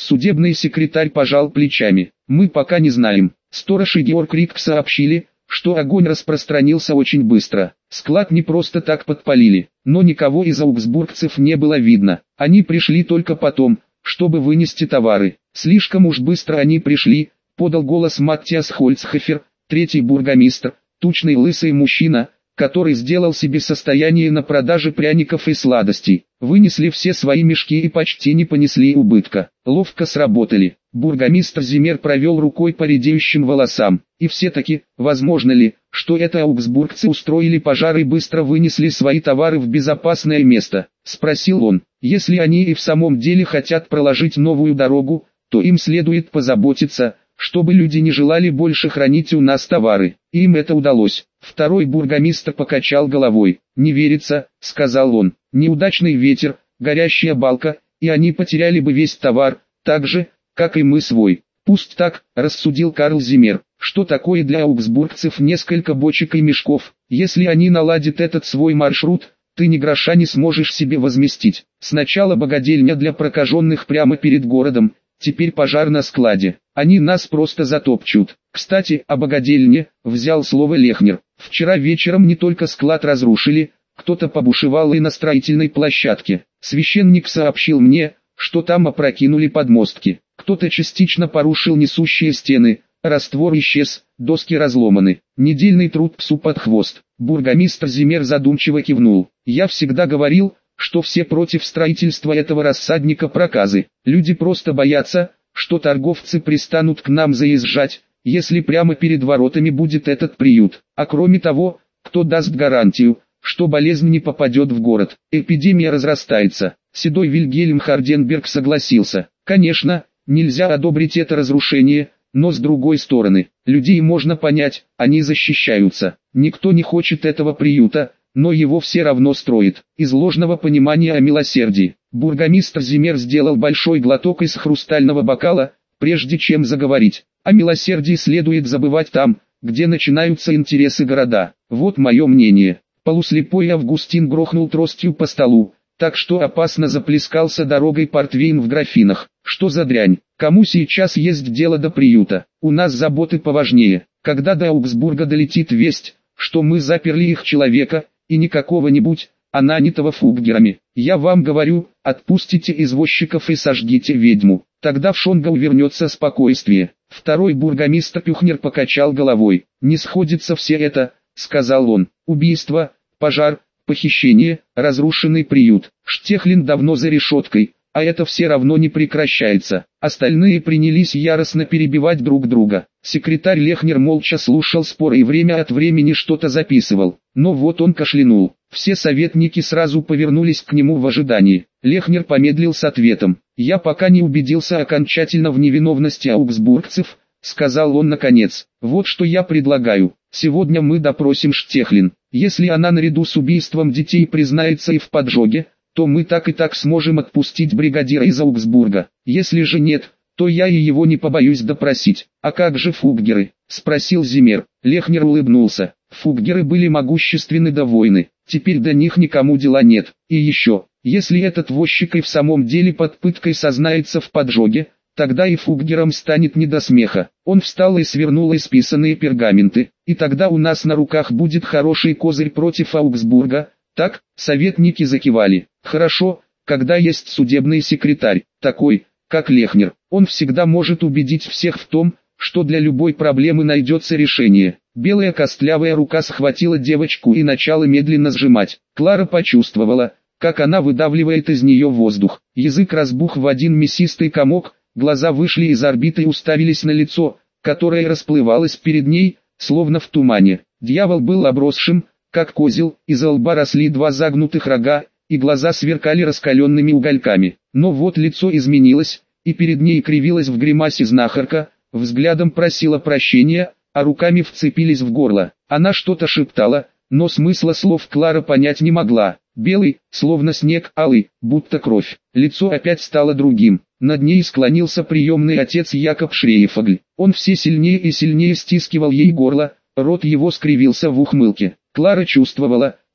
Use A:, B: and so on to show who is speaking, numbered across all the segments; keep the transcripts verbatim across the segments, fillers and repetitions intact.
A: Судебный секретарь пожал плечами. Мы пока не знаем. Сторож и Георг Рик сообщили, что огонь распространился очень быстро. Склад не просто так подпалили, но никого из аугсбургцев не было видно. Они пришли только потом, чтобы вынести товары. Слишком уж быстро они пришли, подал голос Маттиас Хольцхофер, третий бургомистр, тучный лысый мужчина, который сделал себе состояние на продаже пряников и сладостей. Вынесли все свои мешки и почти не понесли убытка. Ловко сработали. Бургомистр Зиммер провел рукой по редеющим волосам. И все-таки, возможно ли, что это аугсбургцы устроили пожар и быстро вынесли свои товары в безопасное место? Спросил он. Если они и в самом деле хотят проложить новую дорогу, то им следует позаботиться, чтобы люди не желали больше хранить у нас товары. И им это удалось. Второй бургомистр покачал головой. «Не верится», — сказал он. «Неудачный ветер, горящая балка, и они потеряли бы весь товар, так же, как и мы свой». «Пусть так», — рассудил Карл Зиммер. «Что такое для аугсбургцев несколько бочек и мешков? Если они наладят этот свой маршрут, ты ни гроша не сможешь себе возместить. Сначала богадельня для прокаженных прямо перед городом, теперь пожар на складе. Они нас просто затопчут». «Кстати, о богадельне», — взял слово Лехнер. «Вчера вечером не только склад разрушили, кто-то побушевал и на строительной площадке. Священник сообщил мне, что там опрокинули подмостки. Кто-то частично порушил несущие стены, раствор исчез, доски разломаны. Недельный труд псу под хвост». Бургомистр Зиммер задумчиво кивнул. «Я всегда говорил, что все против строительства этого рассадника проказы. Люди просто боятся, что торговцы пристанут к нам заезжать, если прямо перед воротами будет этот приют. А кроме того, кто даст гарантию, что болезнь не попадет в город? Эпидемия разрастается». Седой Вильгельм Харденберг согласился. «Конечно, нельзя одобрить это разрушение, но с другой стороны, людей можно понять, они защищаются. Никто не хочет этого приюта, но его все равно строят. Из ложного понимания о милосердии». Бургомистр Зиммер сделал большой глоток из хрустального бокала, прежде чем заговорить. «О милосердии следует забывать там, где начинаются интересы города. Вот мое мнение». Полуслепой Августин грохнул тростью по столу, так что опасно заплескался дорогой портвейн в графинах. «Что за дрянь? Кому сейчас есть дело до приюта? У нас заботы поважнее. Когда до Аугсбурга долетит весть, что мы заперли их человека, и не какого-нибудь, а нанятого фуггерами, я вам говорю, отпустите извозчиков и сожгите ведьму. Тогда в Шонгау вернется спокойствие». Второй бургомистр Пюхнер покачал головой. «Не сходится все это», — сказал он. «Убийство, пожар, похищение, разрушенный приют. Штехлин давно за решеткой, а это все равно не прекращается». Остальные принялись яростно перебивать друг друга. Секретарь Лехнер молча слушал спор и время от времени что-то записывал. Но вот он кашлянул. Все советники сразу повернулись к нему в ожидании. Лехнер помедлил с ответом. «Я пока не убедился окончательно в невиновности аугсбургцев», — сказал он наконец. «Вот что я предлагаю. Сегодня мы допросим Штехлин. Если она наряду с убийством детей признается и в поджоге, то мы так и так сможем отпустить бригадира из Аугсбурга. Если же нет, то я и его не побоюсь допросить». «А как же фуггеры?» — спросил Зиммер. Лехнер улыбнулся. «Фуггеры были могущественны до войны. Теперь до них никому дела нет. И еще, если этот возчик и в самом деле под пыткой сознается в поджоге, тогда и фуггерам станет не до смеха». Он встал и свернул исписанные пергаменты. «И тогда у нас на руках будет хороший козырь против Аугсбурга». Так, советники закивали. «Хорошо, когда есть судебный секретарь, такой, как Лехнер, он всегда может убедить всех в том, что для любой проблемы найдется решение». Белая костлявая рука схватила девочку и начала медленно сжимать. Клара почувствовала, как она выдавливает из нее воздух. Язык разбух в один мясистый комок, глаза вышли из орбиты и уставились на лицо, которое расплывалось перед ней, словно в тумане. Дьявол был обросшим, как козел, из-за лба росли два загнутых рога, и глаза сверкали раскаленными угольками. Но вот лицо изменилось, и перед ней кривилась в гримасе знахарка, взглядом просила прощения, а руками вцепились в горло. Она что-то шептала, но смысла слов Клара понять не могла. Белый, словно снег, алый, будто кровь. Лицо опять стало другим. Над ней склонился приемный отец Якоб Шрейфогль. Он все сильнее и сильнее стискивал ей горло, рот его скривился в ухмылке. Клара чувствовала,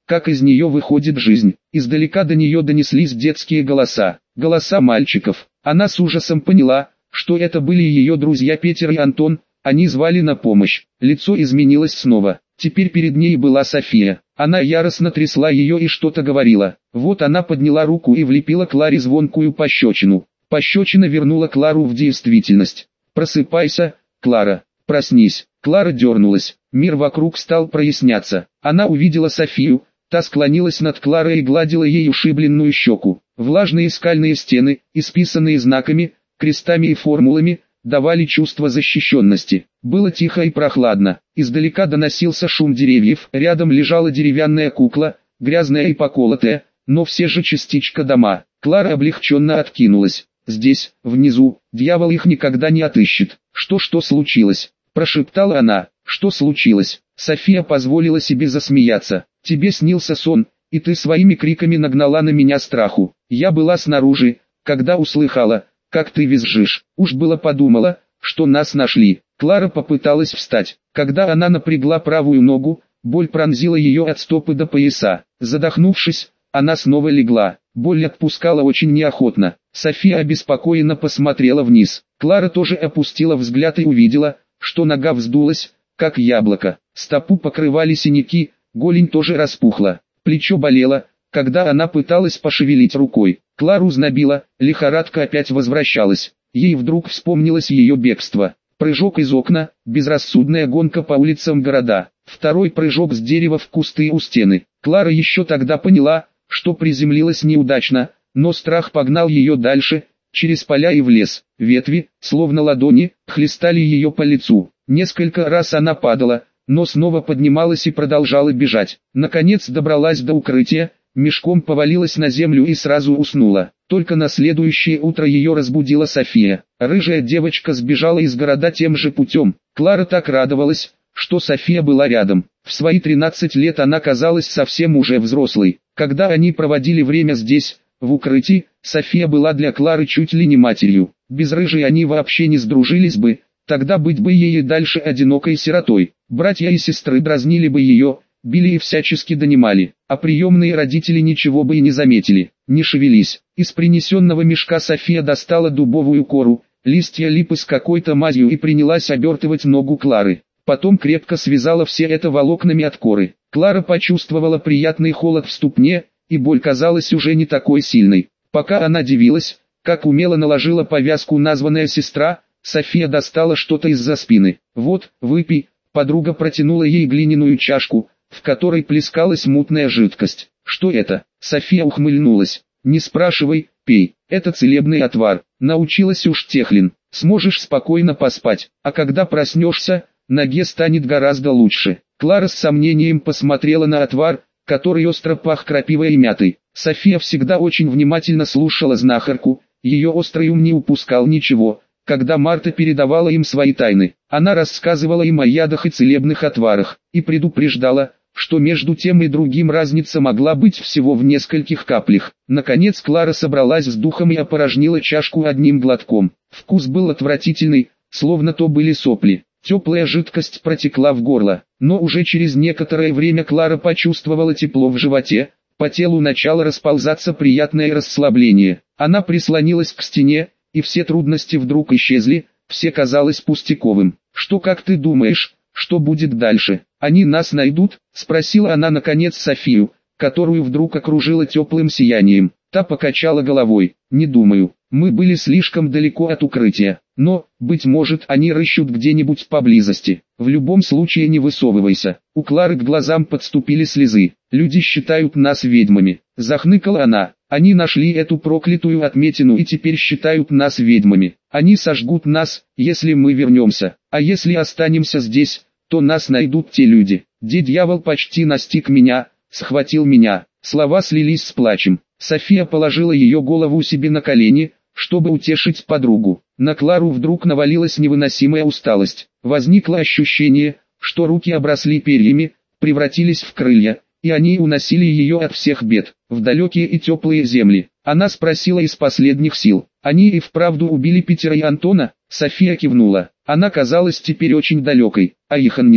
A: как из нее выходит жизнь. Издалека до нее донеслись детские голоса, голоса мальчиков. Она с ужасом поняла, что это были ее друзья Петер и Антон, они звали на помощь. Лицо изменилось снова. Теперь перед ней была София. Она яростно трясла ее и что-то говорила. Вот она подняла руку и влепила Кларе звонкую пощечину. Пощечина вернула Клару в действительность. «Просыпайся, Клара, проснись». Клара дернулась. Мир вокруг стал проясняться. Она увидела Софию. Та склонилась над Кларой и гладила ей ушибленную щеку. Влажные скальные стены, исписанные знаками, крестами и формулами, давали чувство защищенности. Было тихо и прохладно. Издалека доносился шум деревьев. Рядом лежала деревянная кукла, грязная и поколотая, но все же частичка дома. Клара облегченно откинулась. Здесь, внизу, дьявол их никогда не отыщет. «Что-что случилось?» – прошептала она. «Что случилось?» София позволила себе засмеяться. «Тебе снился сон, и ты своими криками нагнала на меня страху. Я была снаружи, когда услыхала, как ты визжишь. Уж было подумала, что нас нашли». Клара попыталась встать. Когда она напрягла правую ногу, боль пронзила ее от стопы до пояса. Задохнувшись, она снова легла. Боль отпускала очень неохотно. София обеспокоенно посмотрела вниз. Клара тоже опустила взгляд и увидела, что нога вздулась, как яблоко. Стопу покрывали синяки, голень тоже распухла. Плечо болело, когда она пыталась пошевелить рукой. Клару знобило, лихорадка опять возвращалась. Ей вдруг вспомнилось ее бегство. Прыжок из окна, безрассудная гонка по улицам города. Второй прыжок с дерева в кусты у стены. Клара еще тогда поняла, что приземлилась неудачно, но страх погнал ее дальше, через поля и в лес. Ветви, словно ладони, хлестали ее по лицу. Несколько раз она падала, но снова поднималась и продолжала бежать. Наконец добралась до укрытия, мешком повалилась на землю и сразу уснула. Только на следующее утро ее разбудила София. Рыжая девочка сбежала из города тем же путем. Клара так радовалась, что София была рядом. В свои тринадцать лет она казалась совсем уже взрослой. Когда они проводили время здесь, в укрытии, София была для Клары чуть ли не матерью. Без Рыжей они вообще не сдружились бы, тогда быть бы ей и дальше одинокой сиротой. Братья и сестры дразнили бы ее, били и всячески донимали, а приемные родители ничего бы и не заметили. Не шевелись. Из принесенного мешка София достала дубовую кору, листья липы с какой-то мазью и принялась обертывать ногу Клары. Потом крепко связала все это волокнами от коры. Клара почувствовала приятный холод в ступне, и боль казалась уже не такой сильной. Пока она дивилась, как умело наложила повязку названная сестра, София достала что-то из-за спины. «Вот, выпей». Подруга протянула ей глиняную чашку, в которой плескалась мутная жидкость. «Что это?» София ухмыльнулась. «Не спрашивай, пей. Это целебный отвар. Научилась уж Техлин. Сможешь спокойно поспать, а когда проснешься, ноге станет гораздо лучше». Клара с сомнением посмотрела на отвар, который остро пах крапивой и мятой. София всегда очень внимательно слушала знахарку, ее острый ум не упускал ничего. Когда Марта передавала им свои тайны, она рассказывала им о ядах и целебных отварах, и предупреждала, что между тем и другим разница могла быть всего в нескольких каплях. Наконец Клара собралась с духом и опорожнила чашку одним глотком. Вкус был отвратительный, словно то были сопли. Теплая жидкость протекла в горло, но уже через некоторое время Клара почувствовала тепло в животе, по телу начало расползаться приятное расслабление. Она прислонилась к стене, и все трудности вдруг исчезли, все казалось пустяковым. «Что, как ты думаешь, что будет дальше? Они нас найдут?» — спросила она наконец Софию, которую вдруг окружило теплым сиянием. Та покачала головой. «Не думаю, мы были слишком далеко от укрытия, но, быть может, они рыщут где-нибудь поблизости. В любом случае не высовывайся». У Клары к глазам подступили слезы. «Люди считают нас ведьмами», — захныкала она. «Они нашли эту проклятую отметину и теперь считают нас ведьмами. Они сожгут нас, если мы вернемся, а если останемся здесь, то нас найдут те люди. Где дьявол почти настиг меня, схватил меня». Слова слились с плачем. София положила ее голову себе на колени, чтобы утешить подругу. На Клару вдруг навалилась невыносимая усталость. Возникло ощущение, что руки обросли перьями, превратились в крылья, и они уносили ее от всех бед, в далекие и теплые земли. Она спросила из последних сил: «Они и вправду убили Питера и Антона?» София кивнула. Она казалась теперь очень далекой. «А Иханниса?» —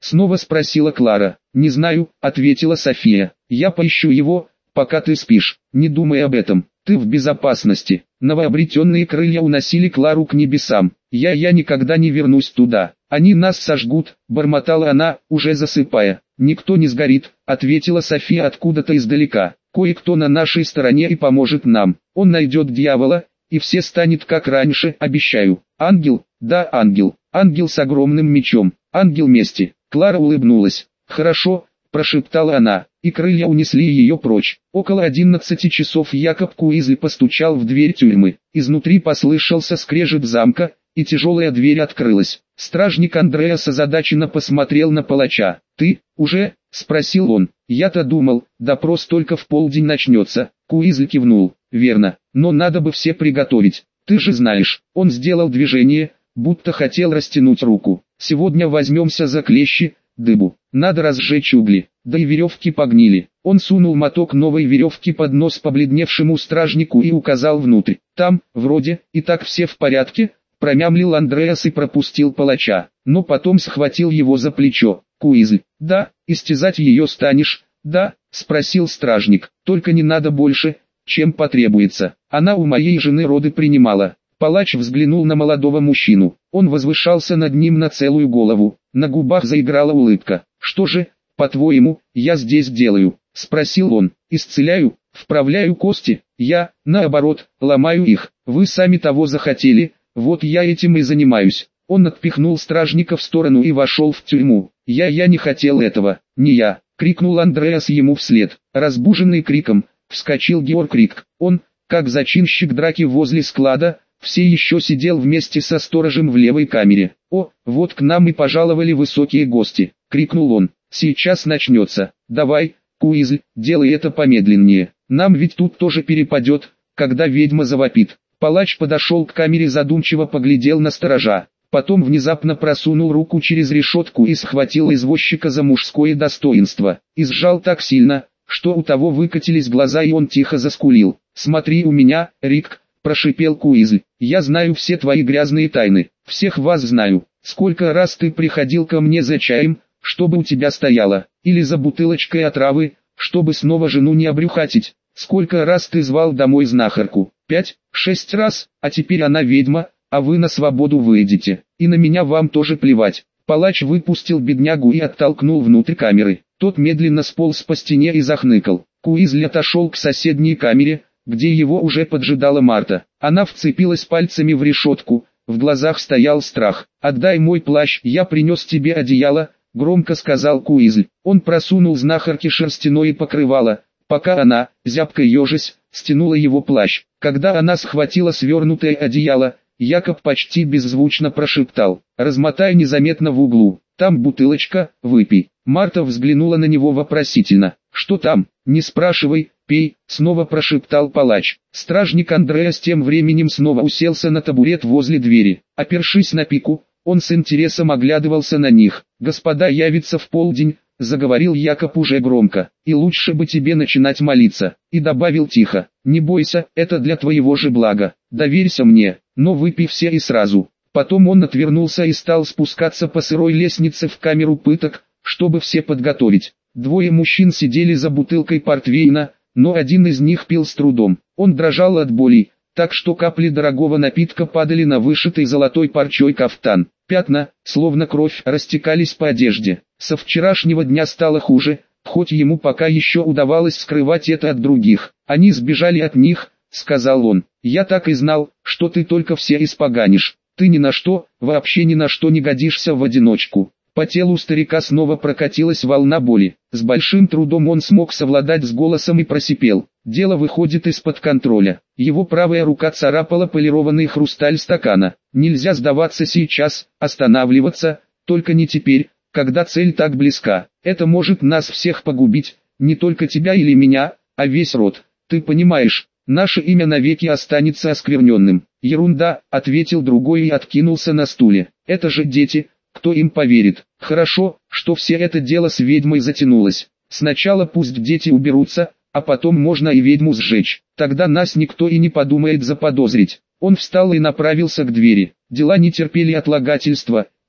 A: снова спросила Клара. Не знаю, ответила София. Я поищу его, пока ты спишь. Не думай об этом, ты в безопасности. Новообретенные крылья уносили Клару к небесам. Я, я никогда не вернусь туда. Они нас сожгут, бормотала она, уже засыпая. Никто не сгорит, ответила София откуда-то издалека. Кое-кто на нашей стороне и поможет нам. Он найдет дьявола, и все станет как раньше, обещаю. Ангел, да, ангел. Ангел с огромным мечом. Ангел мести. Клара улыбнулась. Хорошо, прошептала она, и крылья унесли ее прочь. Около одиннадцати часов Якоб Куизли постучал в дверь тюрьмы. Изнутри послышался скрежет замка, и тяжелая дверь открылась. Стражник Андреас озадаченно посмотрел на палача. «Ты, уже?» – спросил он. «Я-то думал, допрос только в полдень начнется». Куизли кивнул. «Верно, но надо бы все приготовить. Ты же знаешь». Он сделал движение, будто хотел растянуть руку. «Сегодня возьмемся за клещи, дыбу. Надо разжечь угли, да и веревки погнили». Он сунул моток новой веревки под нос побледневшему стражнику и указал внутрь. «Там, вроде, и так все в порядке», — промямлил Андреас и пропустил палача, но потом схватил его за плечо. «Куизль, да, истязать ее станешь, да?» — спросил стражник. «Только не надо больше, чем потребуется. Она у моей жены роды принимала». Палач взглянул на молодого мужчину. Он возвышался над ним на целую голову. На губах заиграла улыбка. «Что же, по-твоему, я здесь делаю?» — спросил он. «Исцеляю, вправляю кости. Я, наоборот, ломаю их. Вы сами того захотели, вот я этим и занимаюсь». Он отпихнул стражника в сторону и вошел в тюрьму. «Я, я не хотел этого, не я!» — крикнул Андреас ему вслед. Разбуженный криком, вскочил Георг Рик. Он, как зачинщик драки возле склада, все еще сидел вместе со сторожем в левой камере. «О, вот к нам и пожаловали высокие гости!» — крикнул он. «Сейчас начнется. Давай, Куизль, делай это помедленнее. Нам ведь тут тоже перепадет, когда ведьма завопит». Палач подошел к камере, задумчиво поглядел на сторожа. Потом внезапно просунул руку через решетку и схватил извозчика за мужское достоинство. И сжал так сильно, что у того выкатились глаза, и он тихо заскулил. «Смотри у меня, Рик», — прошипел Куизль. «Я знаю все твои грязные тайны. Всех вас знаю. Сколько раз ты приходил ко мне за чаем, чтобы у тебя стояло, или за бутылочкой отравы, чтобы снова жену не обрюхатить. Сколько раз ты звал домой знахарку? Пять, шесть раз, а теперь она ведьма, а вы на свободу выйдете, и на меня вам тоже плевать». Палач выпустил беднягу и оттолкнул внутрь камеры. Тот медленно сполз по стене и захныкал. Куизль отошел к соседней камере, где его уже поджидала Марта. Она вцепилась пальцами в решетку, в глазах стоял страх. «Отдай мой плащ, я принес тебе одеяло», — громко сказал Куизль. Он просунул знахарке шерстяное покрывало, пока она, зябко ежась, стянула его плащ. Когда она схватила свернутое одеяло, Якоб почти беззвучно прошептал: «Размотай незаметно в углу, там бутылочка, выпей». Марта взглянула на него вопросительно. «Что там? Не спрашивай, пей», — снова прошептал палач. Стражник Андреас тем временем снова уселся на табурет возле двери. Опершись на пику, он с интересом оглядывался на них. «Господа явятся в полдень», — заговорил Якоб уже громко, — «и лучше бы тебе начинать молиться». И добавил тихо: «Не бойся, это для твоего же блага, доверься мне, но выпей все и сразу». Потом он отвернулся и стал спускаться по сырой лестнице в камеру пыток, чтобы все подготовить. Двое мужчин сидели за бутылкой портвейна, но один из них пил с трудом. Он дрожал от боли, так что капли дорогого напитка падали на вышитый золотой парчой кафтан. Пятна, словно кровь, растекались по одежде. Со вчерашнего дня стало хуже, хоть ему пока еще удавалось скрывать это от других. «Они сбежали от них», — сказал он. «Я так и знал, что ты только все испоганишь. Ты ни на что, вообще ни на что не годишься в одиночку». По телу старика снова прокатилась волна боли. С большим трудом он смог совладать с голосом и просипел: «Дело выходит из-под контроля». Его правая рука царапала полированный хрусталь стакана. «Нельзя сдаваться сейчас, останавливаться, только не теперь, когда цель так близка. Это может нас всех погубить, не только тебя или меня, а весь род. Ты понимаешь, наше имя навеки останется оскверненным». «Ерунда», — ответил другой и откинулся на стуле. «Это же дети, кто им поверит? Хорошо, что все это дело с ведьмой затянулось. Сначала пусть дети уберутся, а потом можно и ведьму сжечь. Тогда нас никто и не подумает заподозрить». Он встал и направился к двери. Дела не терпели отлагательства,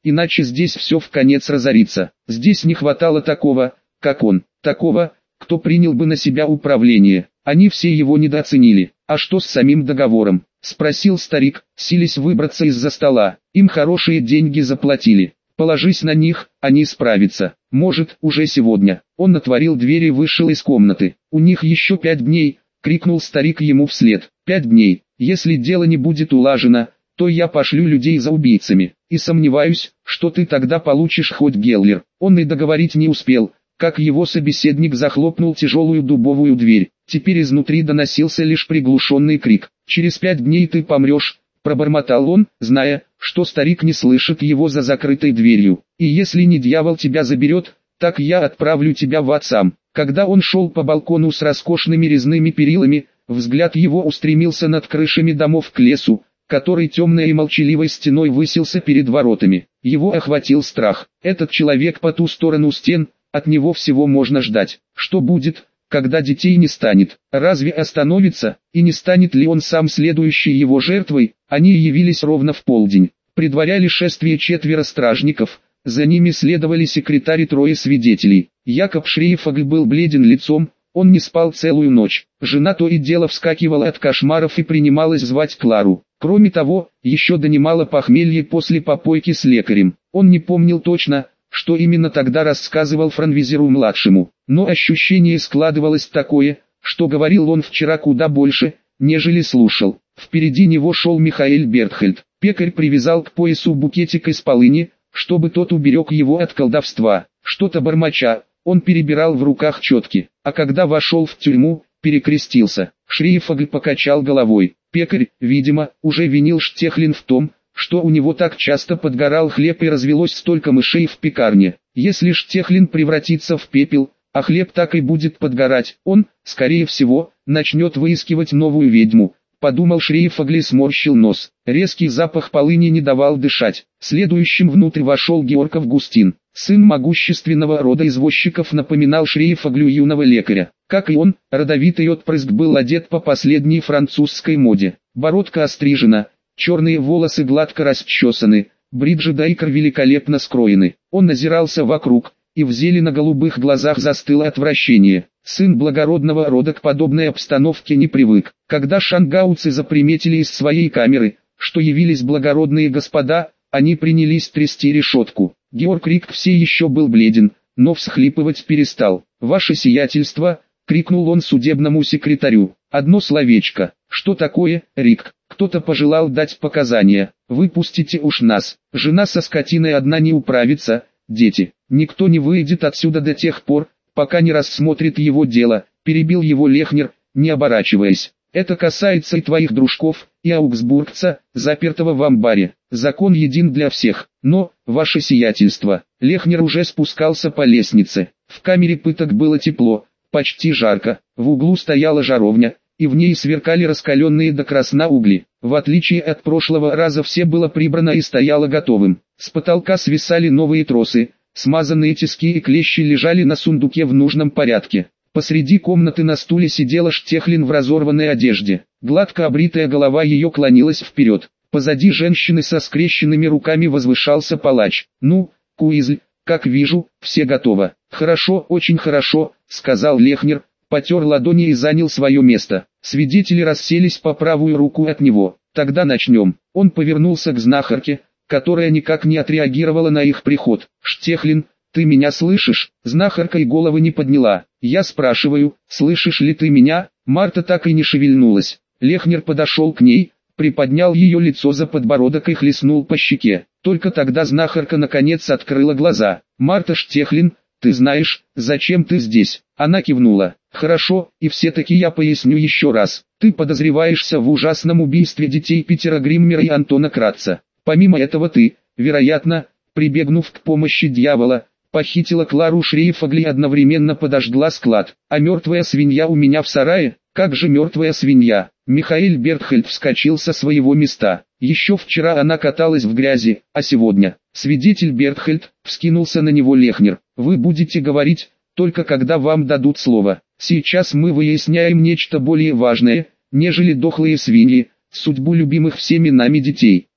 A: иначе здесь все в конец разорится. Здесь не хватало такого, как он, такого, кто принял бы на себя управление. Они все его недооценили. «А что с самим договором?» – спросил старик, силясь выбраться из-за стола. «Им хорошие деньги заплатили. Положись на них, они справятся. Может, уже сегодня». Он отворил дверь и вышел из комнаты. «У них еще пять дней», – крикнул старик ему вслед. «Пять дней. Если дело не будет улажено, то я пошлю людей за убийцами. И сомневаюсь, что ты тогда получишь хоть Геллер». Он и договорить не успел, как его собеседник захлопнул тяжелую дубовую дверь. Теперь изнутри доносился лишь приглушенный крик. «Через пять дней ты помрешь», – пробормотал он, зная, что старик не слышит его за закрытой дверью. «И если не дьявол тебя заберет, так я отправлю тебя в ад сам». Когда он шел по балкону с роскошными резными перилами, взгляд его устремился над крышами домов к лесу, который темной и молчаливой стеной высился перед воротами. Его охватил страх. Этот человек по ту сторону стен, от него всего можно ждать. Что будет, когда детей не станет? Разве остановится, и не станет ли он сам следующей его жертвой? Они явились ровно в полдень. Предваряли шествие четверо стражников, за ними следовали секретарь и трое свидетелей. Якоб Шрейфагль был бледен лицом, он не спал целую ночь. Жена то и дело вскакивала от кошмаров и принималась звать Клару. Кроме того, еще донимало похмелье после попойки с лекарем. Он не помнил точно, что именно тогда рассказывал Франвизеру-младшему, но ощущение складывалось такое, что говорил он вчера куда больше, нежели слушал. Впереди него шел Михаэль Бертхельд. Пекарь привязал к поясу букетик из полыни, чтобы тот уберег его от колдовства. Что-то бормоча, он перебирал в руках четки, а когда вошел в тюрьму, перекрестился. Шрейфагль покачал головой. Пекарь, видимо, уже винил Штехлин в том, что у него так часто подгорал хлеб и развелось столько мышей в пекарне. Если Штехлин превратится в пепел, а хлеб так и будет подгорать, он, скорее всего, начнет выискивать новую ведьму. Подумал Шрейфагль и сморщил нос. Резкий запах полыни не давал дышать. Следующим внутрь вошел Георг Августин. Сын могущественного рода извозчиков напоминал Шрейфаглю юного лекаря. Как и он, родовитый отпрыск был одет по последней французской моде. Бородка острижена, черные волосы гладко расчесаны, бриджи Дайкер великолепно скроены. Он озирался вокруг, и в зелено-голубых глазах застыло отвращение. Сын благородного рода к подобной обстановке не привык. Когда шангауцы заприметили из своей камеры, что явились благородные господа, они принялись трясти решетку. Георг Рик все еще был бледен, но всхлипывать перестал. «Ваше сиятельство!» — крикнул он судебному секретарю. «Одно словечко. Что такое, Рик? Кто-то пожелал дать показания. Выпустите уж нас. Жена со скотиной одна не управится, дети. Никто не выйдет отсюда до тех пор, пока не рассмотрит его дело», — перебил его Лехнер, не оборачиваясь. «Это касается и твоих дружков, и аугсбургца, запертого в амбаре. Закон един для всех. Но, ваше сиятельство». Лехнер уже спускался по лестнице. В камере пыток было тепло, почти жарко. В углу стояла жаровня, и в ней сверкали раскаленные до красна угли. В отличие от прошлого раза все было прибрано и стояло готовым. С потолка свисали новые тросы, смазанные тиски и клещи лежали на сундуке в нужном порядке. Посреди комнаты на стуле сидела Штехлин в разорванной одежде. Гладко обритая голова ее клонилась вперед. Позади женщины со скрещенными руками возвышался палач. «Ну, Куизль, как вижу, все готово». «Хорошо, очень хорошо», — сказал Лехнер, потер ладони и занял свое место. Свидетели расселись по правую руку от него. «Тогда начнем». Он повернулся к знахарке, которая никак не отреагировала на их приход. «Штехлин, ты меня слышишь?» Знахарка и головы не подняла. «Я спрашиваю, слышишь ли ты меня?» Марта так и не шевельнулась. Лехнер подошел к ней, приподнял ее лицо за подбородок и хлестнул по щеке. Только тогда знахарка наконец открыла глаза. «Марта Штехлин, ты знаешь, зачем ты здесь?» Она кивнула. «Хорошо, и все-таки я поясню еще раз. Ты подозреваешься в ужасном убийстве детей Питера Гриммера и Антона Кратца. Помимо этого ты, вероятно, прибегнув к помощи дьявола, похитила Клару Шрейфагли и одновременно подожгла склад. А мертвая свинья у меня в сарае? Как же мертвая свинья?» Михаэль Бертхельд вскочил со своего места. Еще вчера она каталась в грязи, а сегодня... Свидетель Бертхельд, вскинулся на него Лехнер. «Вы будете говорить, только когда вам дадут слово. Сейчас мы выясняем нечто более важное, нежели дохлые свиньи, судьбу любимых всеми нами детей. Но,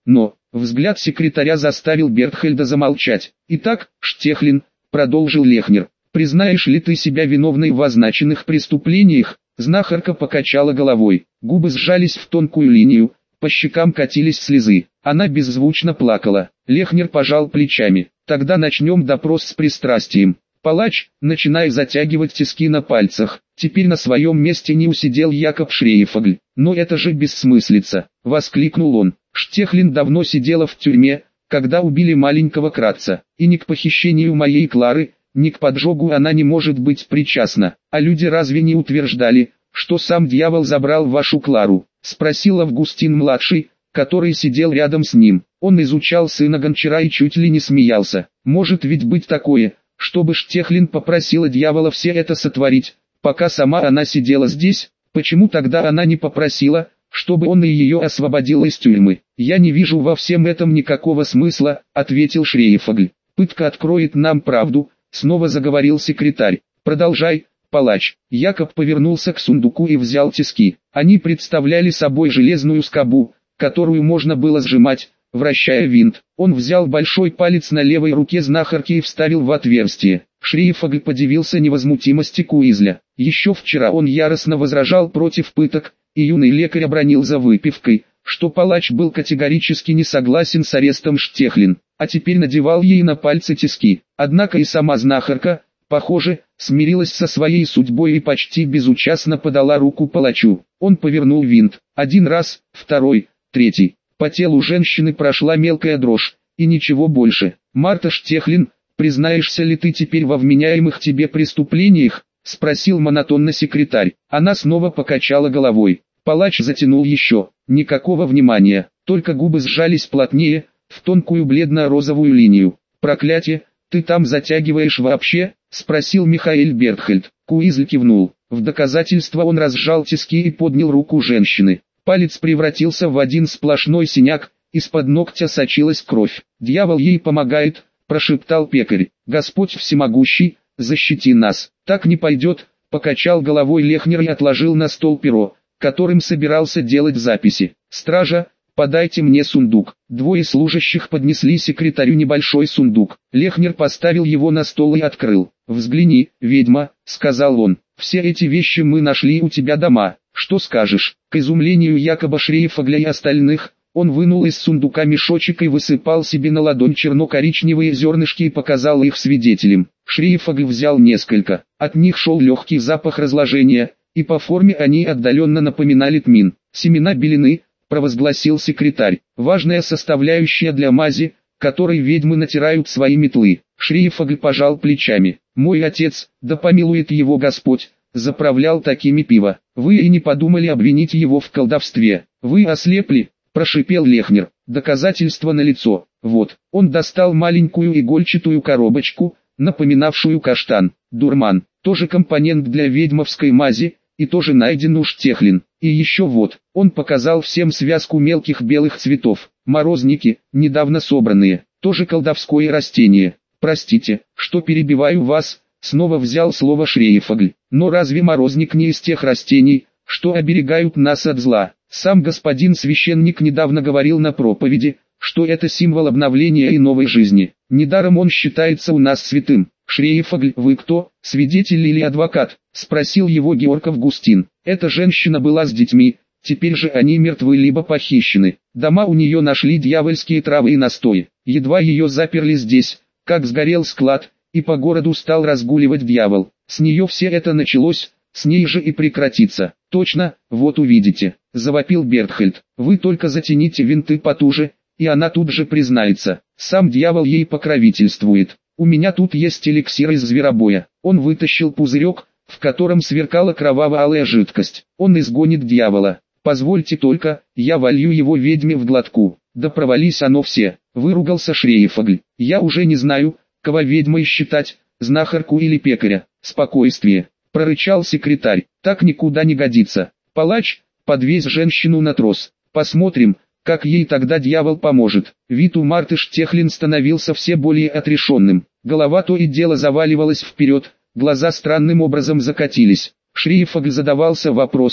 A: Взгляд секретаря заставил Бертхельда замолчать. «Итак, Штехлин», — продолжил Лехнер, — «признаешь ли ты себя виновной в означенных преступлениях?» Знахарка покачала головой, губы сжались в тонкую линию, по щекам катились слезы. Она беззвучно плакала. Лехнер пожал плечами. «Тогда начнем допрос с пристрастием». Палач, начиная затягивать тиски на пальцах, теперь на своем месте не усидел Якоб Шрейфогль. «Но это же бессмыслица!» — воскликнул он. «Штехлин давно сидела в тюрьме, когда убили маленького Кратца, и ни к похищению моей Клары, ни к поджогу она не может быть причастна. А люди разве не утверждали, что сам дьявол забрал вашу Клару?» — спросил Августин-младший, который сидел рядом с ним. Он изучал сына Гончара и чуть ли не смеялся. «Может ведь быть такое, чтобы Штехлин попросила дьявола все это сотворить, пока сама она сидела здесь? Почему тогда она не попросила, чтобы он и ее освободил из тюрьмы?» «Я не вижу во всем этом никакого смысла», — ответил Шрейфогль. «Пытка откроет нам правду», — снова заговорил секретарь. «Продолжай, палач». Якоб повернулся к сундуку и взял тиски. Они представляли собой железную скобу, которую можно было сжимать, вращая винт. Он взял большой палец на левой руке знахарки и вставил в отверстие. Шрейфогль подивился невозмутимости Куизля. Еще вчера он яростно возражал против пыток, и юный лекарь обронил за выпивкой, что палач был категорически не согласен с арестом Штехлин, а теперь надевал ей на пальцы тиски. Однако и сама знахарка, похоже, смирилась со своей судьбой и почти безучастно подала руку палачу. Он повернул винт. Один раз, второй, третий. По телу женщины прошла мелкая дрожь, и ничего больше. «Марта Штехлин, признаешься ли ты теперь во вменяемых тебе преступлениях?» — спросил монотонно секретарь. Она снова покачала головой. Палач затянул еще. Никакого внимания, только губы сжались плотнее, в тонкую бледно-розовую линию. «Проклятие, ты там затягиваешь вообще?» — спросил Михаэль Бертхельд. Куизль кивнул. В доказательство он разжал тиски и поднял руку женщины. Палец превратился в один сплошной синяк, из-под ногтя сочилась кровь. «Дьявол ей помогает», — прошептал пекарь. «Господь всемогущий, защити нас». «Так не пойдет», — покачал головой Лехнер и отложил на стол перо, которым собирался делать записи. «Стража, подайте мне сундук». Двое служащих поднесли секретарю небольшой сундук. Лехнер поставил его на стол и открыл. «Взгляни, ведьма», — сказал он, — «все эти вещи мы нашли у тебя дома. Что скажешь?» К изумлению Якоба Шрейфогля и остальных, он вынул из сундука мешочек и высыпал себе на ладонь черно-коричневые зернышки и показал их свидетелям. Шрейфогль взял несколько. От них шел легкий запах разложения, и по форме они отдаленно напоминали тмин. «Семена белины», — провозгласил секретарь, — «важная составляющая для мази, которой ведьмы натирают свои метлы». Шрейфогль пожал плечами. «Мой отец, да помилует его Господь, заправлял такими пиво. Вы и не подумали обвинить его в колдовстве. Вы ослепли», — прошипел Лехнер. «Доказательства налицо. Вот». Он достал маленькую игольчатую коробочку, напоминавшую каштан. «Дурман, тоже компонент для ведьмовской мази, и тоже найден у Штехлин. И еще вот». Он показал всем связку мелких белых цветов. «Морозники, недавно собранные, тоже колдовское растение. Простите, что перебиваю вас», — снова взял слово Шрейфогль. «Но разве морозник не из тех растений, что оберегают нас от зла? Сам господин священник недавно говорил на проповеди, что это символ обновления и новой жизни. Недаром он считается у нас святым». «Шрейфогль, вы кто, свидетель или адвокат?» — спросил его Георг Августин. «Эта женщина была с детьми, теперь же они мертвы либо похищены. Дома у нее нашли дьявольские травы и настои. Едва ее заперли здесь, как сгорел склад, и по городу стал разгуливать дьявол. С нее все это началось, с ней же и прекратится». «Точно, вот увидите», — завопил Бертхельд. «Вы только затяните винты потуже, и она тут же признается. Сам дьявол ей покровительствует. У меня тут есть эликсир из зверобоя». Он вытащил пузырек, в котором сверкала кроваво-алая жидкость. «Он изгонит дьявола. Позвольте только, я волью его ведьме в глотку». «Да провались оно все», — выругался Шрейфогль. «Я уже не знаю, кого ведьмой считать, знахарку или пекаря». «Спокойствие», — прорычал секретарь. «Так никуда не годится. Палач, подвесь женщину на трос. Посмотрим, как ей тогда дьявол поможет». Вид у Марты Штехлин становился все более отрешенным. Голова то и дело заваливалась вперед, глаза странным образом закатились. Шрейфогль задавался вопросом,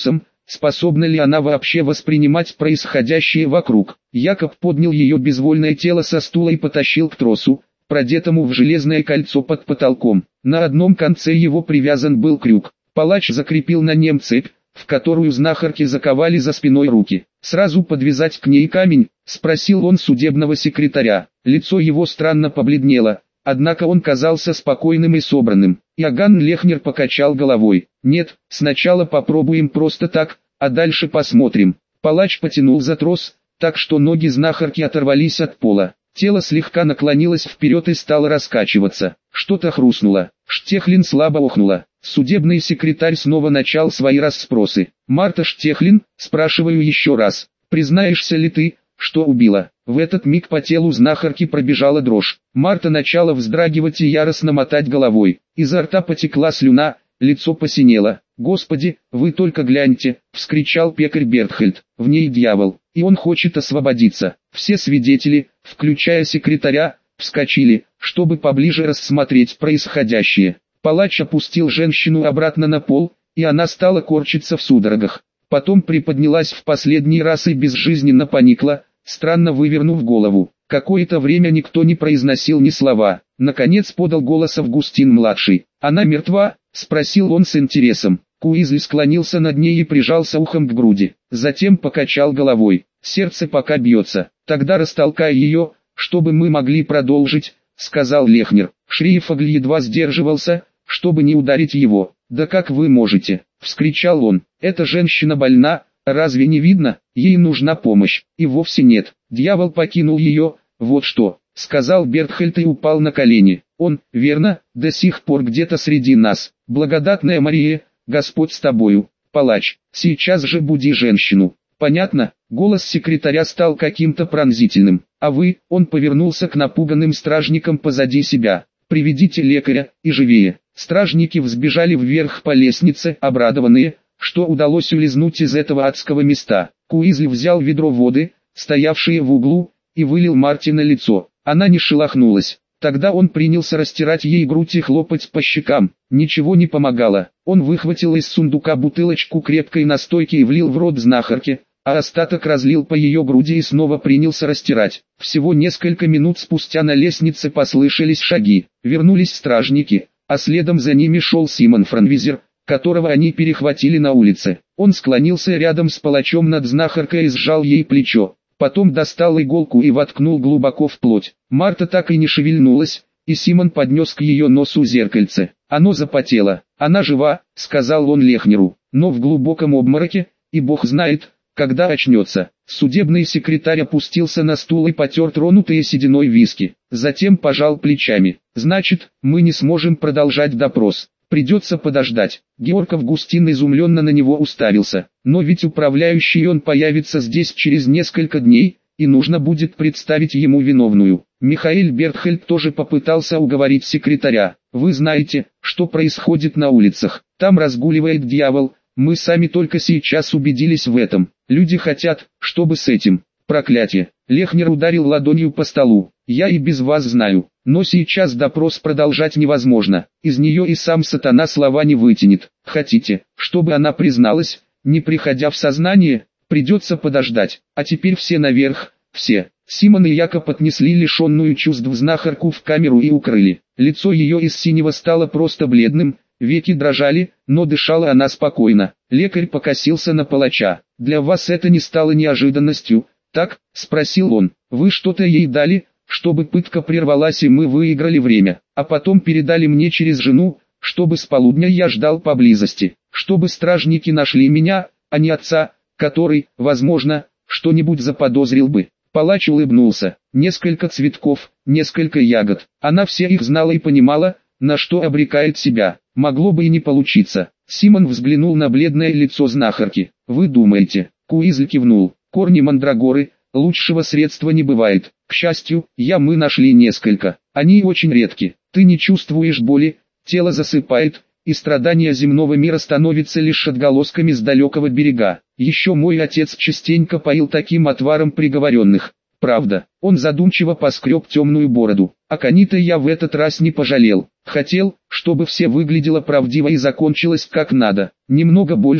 A: способна ли она вообще воспринимать происходящее вокруг. Якоб поднял ее безвольное тело со стула и потащил к тросу, продетому в железное кольцо под потолком. На одном конце его привязан был крюк. Палач закрепил на нем цепь, в которую знахарки заковали за спиной руки. «Сразу подвязать к ней камень?» – спросил он судебного секретаря. Лицо его странно побледнело, однако он казался спокойным и собранным. Иоганн Лехнер покачал головой. «Нет, сначала попробуем просто так, а дальше посмотрим». Палач потянул за трос, так что ноги знахарки оторвались от пола. Тело слегка наклонилось вперед и стало раскачиваться. Что-то хрустнуло. Штехлин слабо охнула. Судебный секретарь снова начал свои расспросы. «Марта Штехлин, спрашиваю еще раз, признаешься ли ты, что убила?» В этот миг по телу знахарки пробежала дрожь. Марта начала вздрагивать и яростно мотать головой. Изо рта потекла слюна, лицо посинело. «Господи, вы только гляньте!» — вскричал пекарь Бертхельд. «В ней дьявол, и он хочет освободиться». Все свидетели, включая секретаря, вскочили, чтобы поближе рассмотреть происходящее. Палач опустил женщину обратно на пол, и она стала корчиться в судорогах. Потом приподнялась в последний раз и безжизненно поникла, странно вывернув голову. Какое-то время никто не произносил ни слова. Наконец подал голос Августин-младший. «Она мертва?» — спросил он с интересом. Куизли склонился над ней и прижался ухом к груди. Затем покачал головой. «Сердце пока бьется. Тогда растолкай ее, чтобы мы могли продолжить», — сказал Лехнер. Шриефагль едва сдерживался, чтобы не ударить его. «Да как вы можете?» — вскричал он. «Эта женщина больна, разве не видно? Ей нужна помощь». «И вовсе нет. Дьявол покинул ее, вот что», — сказал Бертхельд и упал на колени. «Он, верно, до сих пор где-то среди нас. Благодатная Мария, Господь с тобою». Палач: «Сейчас же буди женщину». «Понятно». Голос секретаря стал каким-то пронзительным. «А вы?» — он повернулся к напуганным стражникам позади себя. «Приведите лекаря, и живее». Стражники взбежали вверх по лестнице, обрадованные, что удалось улизнуть из этого адского места. Куизли взял ведро воды, стоявшее в углу, и вылил Марте на лицо. Она не шелохнулась. Тогда он принялся растирать ей грудь и хлопать по щекам. Ничего не помогало. Он выхватил из сундука бутылочку крепкой настойки и влил в рот знахарке, а остаток разлил по ее груди и снова принялся растирать. Всего несколько минут спустя на лестнице послышались шаги. Вернулись стражники, а следом за ними шел Симон Франвизер, которого они перехватили на улице. Он склонился рядом с палачом над знахаркой и сжал ей плечо. Потом достал иголку и воткнул глубоко в плоть. Марта так и не шевельнулась, и Симон поднес к ее носу зеркальце. Оно запотело. «Она жива», — сказал он Лехнеру, — «но в глубоком обмороке, и Бог знает, когда очнется». Судебный секретарь опустился на стул и потер тронутые сединой виски. Затем пожал плечами. «Значит, мы не сможем продолжать допрос. Придется подождать». Георг Августин изумленно на него уставился. «Но ведь управляющий он появится здесь через несколько дней, и нужно будет представить ему виновную». Михаэль Бертхельд тоже попытался уговорить секретаря. «Вы знаете, что происходит на улицах. Там разгуливает дьявол. Мы сами только сейчас убедились в этом. Люди хотят, чтобы с этим». «Проклятие!» Лехнер ударил ладонью по столу. «Я и без вас знаю. Но сейчас допрос продолжать невозможно. Из нее и сам сатана слова не вытянет. Хотите, чтобы она призналась, не приходя в сознание? Придется подождать. А теперь все наверх, все». Симон и Якоб отнесли лишенную чувств знахарку в камеру и укрыли. Лицо ее из синего стало просто бледным, веки дрожали, но дышала она спокойно. Лекарь покосился на палача. «Для вас это не стало неожиданностью, так?» — спросил он. «Вы что-то ей дали, чтобы пытка прервалась и мы выиграли время, а потом передали мне через жену, чтобы с полудня я ждал поблизости, чтобы стражники нашли меня, а не отца, который, возможно, что-нибудь заподозрил бы». Палач улыбнулся. Несколько цветков, несколько ягод. Она все их знала и понимала, на что обрекает себя. Могло бы и не получиться. Симон взглянул на бледное лицо знахарки. «Вы думаете?» Куизли кивнул. «Корни мандрагоры, лучшего средства не бывает. К счастью, я мы нашли несколько. Они очень редки. Ты не чувствуешь боли, тело засыпает, и страдания земного мира становятся лишь отголосками с далекого берега. Еще мой отец частенько поил таким отваром приговоренных. Правда». Он задумчиво поскреб темную бороду. «А кони-то я в этот раз не пожалел. Хотел, чтобы все выглядело правдиво и закончилось как надо. Немного больше,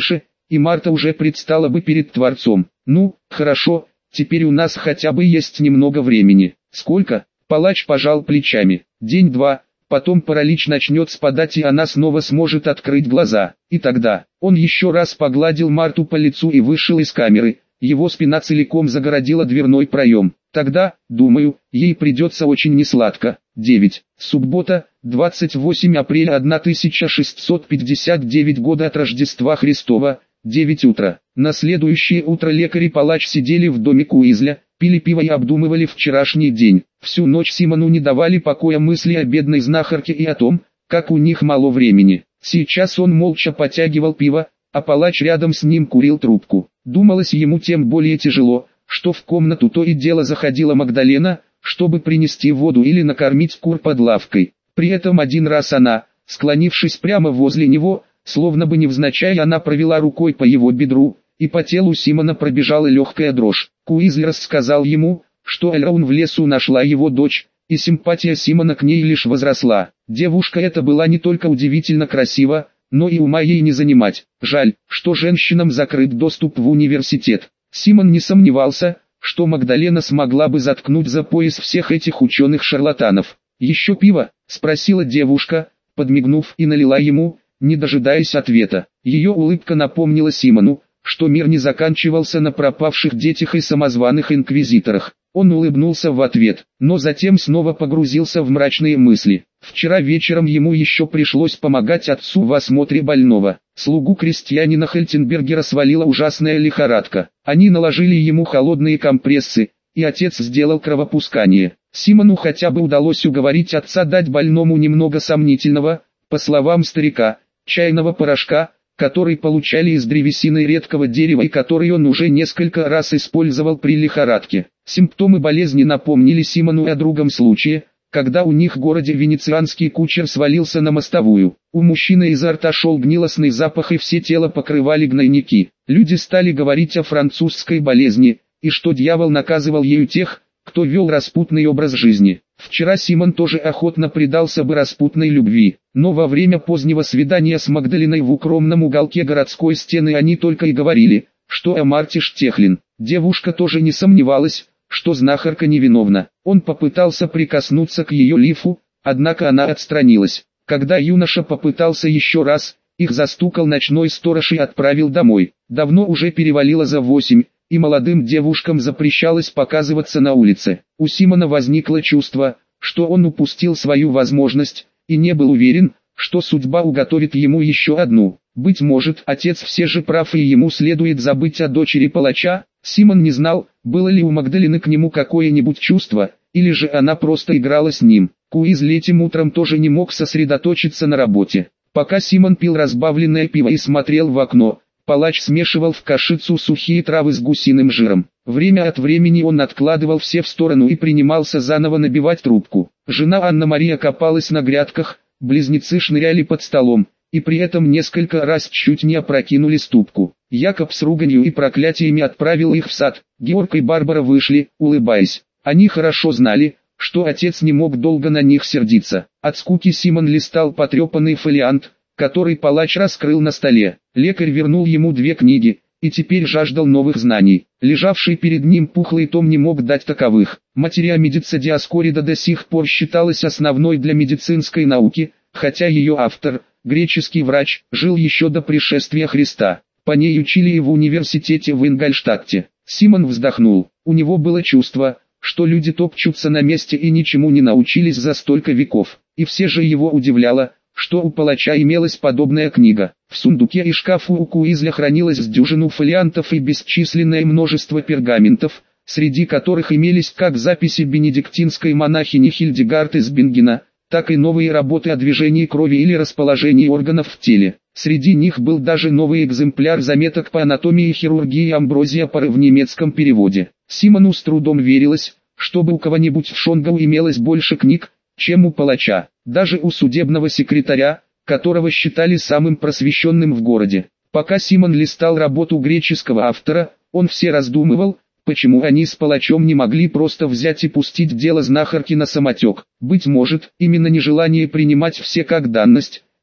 A: и Марта уже предстала бы перед Творцом. Ну, хорошо, теперь у нас хотя бы есть немного времени. Сколько? Палач пожал плечами. День-два, потом паралич начнет спадать и она снова сможет открыть глаза. И тогда, он еще раз погладил Марту по лицу и вышел из камеры. Его спина целиком загородила дверной проем. Тогда, думаю, ей придется очень несладко. девять. Суббота, двадцать восьмое апреля тысяча шестьсот пятьдесят девятого года от Рождества Христова, девять утра. На следующее утро лекарь и палач сидели в доме Уизля, пили пиво и обдумывали вчерашний день. Всю ночь Симону не давали покоя мысли о бедной знахарке и о том, как у них мало времени. Сейчас он молча потягивал пиво, а палач рядом с ним курил трубку. Думалось ему тем более тяжело, что в комнату то и дело заходила Магдалена, чтобы принести воду или накормить кур под лавкой. При этом один раз она, склонившись прямо возле него, словно бы невзначай, она провела рукой по его бедру, и по телу Симона пробежала легкая дрожь. Уизли рассказал ему, что Эльраун в лесу нашла его дочь, и симпатия Симона к ней лишь возросла. Девушка эта была не только удивительно красива, но и ума ей не занимать. Жаль, что женщинам закрыт доступ в университет. Симон не сомневался, что Магдалена смогла бы заткнуть за пояс всех этих ученых-шарлатанов. «Еще пиво?» – спросила девушка, подмигнув и налила ему, не дожидаясь ответа. Ее улыбка напомнила Симону, что мир не заканчивался на пропавших детях и самозваных инквизиторах. Он улыбнулся в ответ, но затем снова погрузился в мрачные мысли. Вчера вечером ему еще пришлось помогать отцу в осмотре больного. Слугу крестьянина Хельтенбергера свалила ужасная лихорадка. Они наложили ему холодные компрессы, и отец сделал кровопускание. Симону хотя бы удалось уговорить отца дать больному немного сомнительного, по словам старика, чайного порошка, который получали из древесины редкого дерева и который он уже несколько раз использовал при лихорадке. Симптомы болезни напомнили Симону о другом случае, когда у них в городе венецианский кучер свалился на мостовую. У мужчины изо рта шел гнилостный запах и все тело покрывали гнойники. Люди стали говорить о французской болезни, и что дьявол наказывал ею тех, кто вел распутный образ жизни. Вчера Симон тоже охотно предался бы распутной любви, но во время позднего свидания с Магдаленой в укромном уголке городской стены они только и говорили, что о Марте Штехлин. Девушка тоже не сомневалась, что знахарка невиновна. Он попытался прикоснуться к ее лифу, однако она отстранилась. Когда юноша попытался еще раз, их застукал ночной сторож и отправил домой. Давно уже перевалило за восемь, и молодым девушкам запрещалось показываться на улице. У Симона возникло чувство, что он упустил свою возможность, и не был уверен, что судьба уготовит ему еще одну. Быть может, отец все же прав и ему следует забыть о дочери палача. Симон не знал, было ли у Магдалены к нему какое-нибудь чувство, или же она просто играла с ним. Уизли этим утром тоже не мог сосредоточиться на работе. Пока Симон пил разбавленное пиво и смотрел в окно, палач смешивал в кашицу сухие травы с гусиным жиром. Время от времени он откладывал все в сторону и принимался заново набивать трубку. Жена Анна-Мария копалась на грядках, близнецы шныряли под столом, и при этом несколько раз чуть не опрокинули ступку. Якоб с руганью и проклятиями отправил их в сад. Георг и Барбара вышли, улыбаясь. Они хорошо знали, что отец не мог долго на них сердиться. От скуки Симон листал потрепанный фолиант, который палач раскрыл на столе. Лекарь вернул ему две книги, и теперь жаждал новых знаний. Лежавший перед ним пухлый том не мог дать таковых. Материя Медица Диаскорида до сих пор считалась основной для медицинской науки, хотя ее автор, греческий врач, жил еще до пришествия Христа. По ней учили и в университете в Ингольштадте. Симон вздохнул. У него было чувство, что люди топчутся на месте и ничему не научились за столько веков. И все же его удивляло, что у палача имелась подобная книга. В сундуке и шкафу у Уизля хранилось с дюжину фолиантов и бесчисленное множество пергаментов, среди которых имелись как записи бенедиктинской монахини Хильдегард из Бингена, так и новые работы о движении крови или расположении органов в теле. Среди них был даже новый экземпляр заметок по анатомии и хирургии Амброзия Пары в немецком переводе. Симону с трудом верилось, чтобы у кого-нибудь в Шонгау имелось больше книг, чем у палача, даже у судебного секретаря, которого считали самым просвещенным в городе. Пока Симон листал работу греческого автора, он все раздумывал, почему они с палачом не могли просто взять и пустить дело знахарки на самотек. Быть может, именно нежелание принимать все как данность,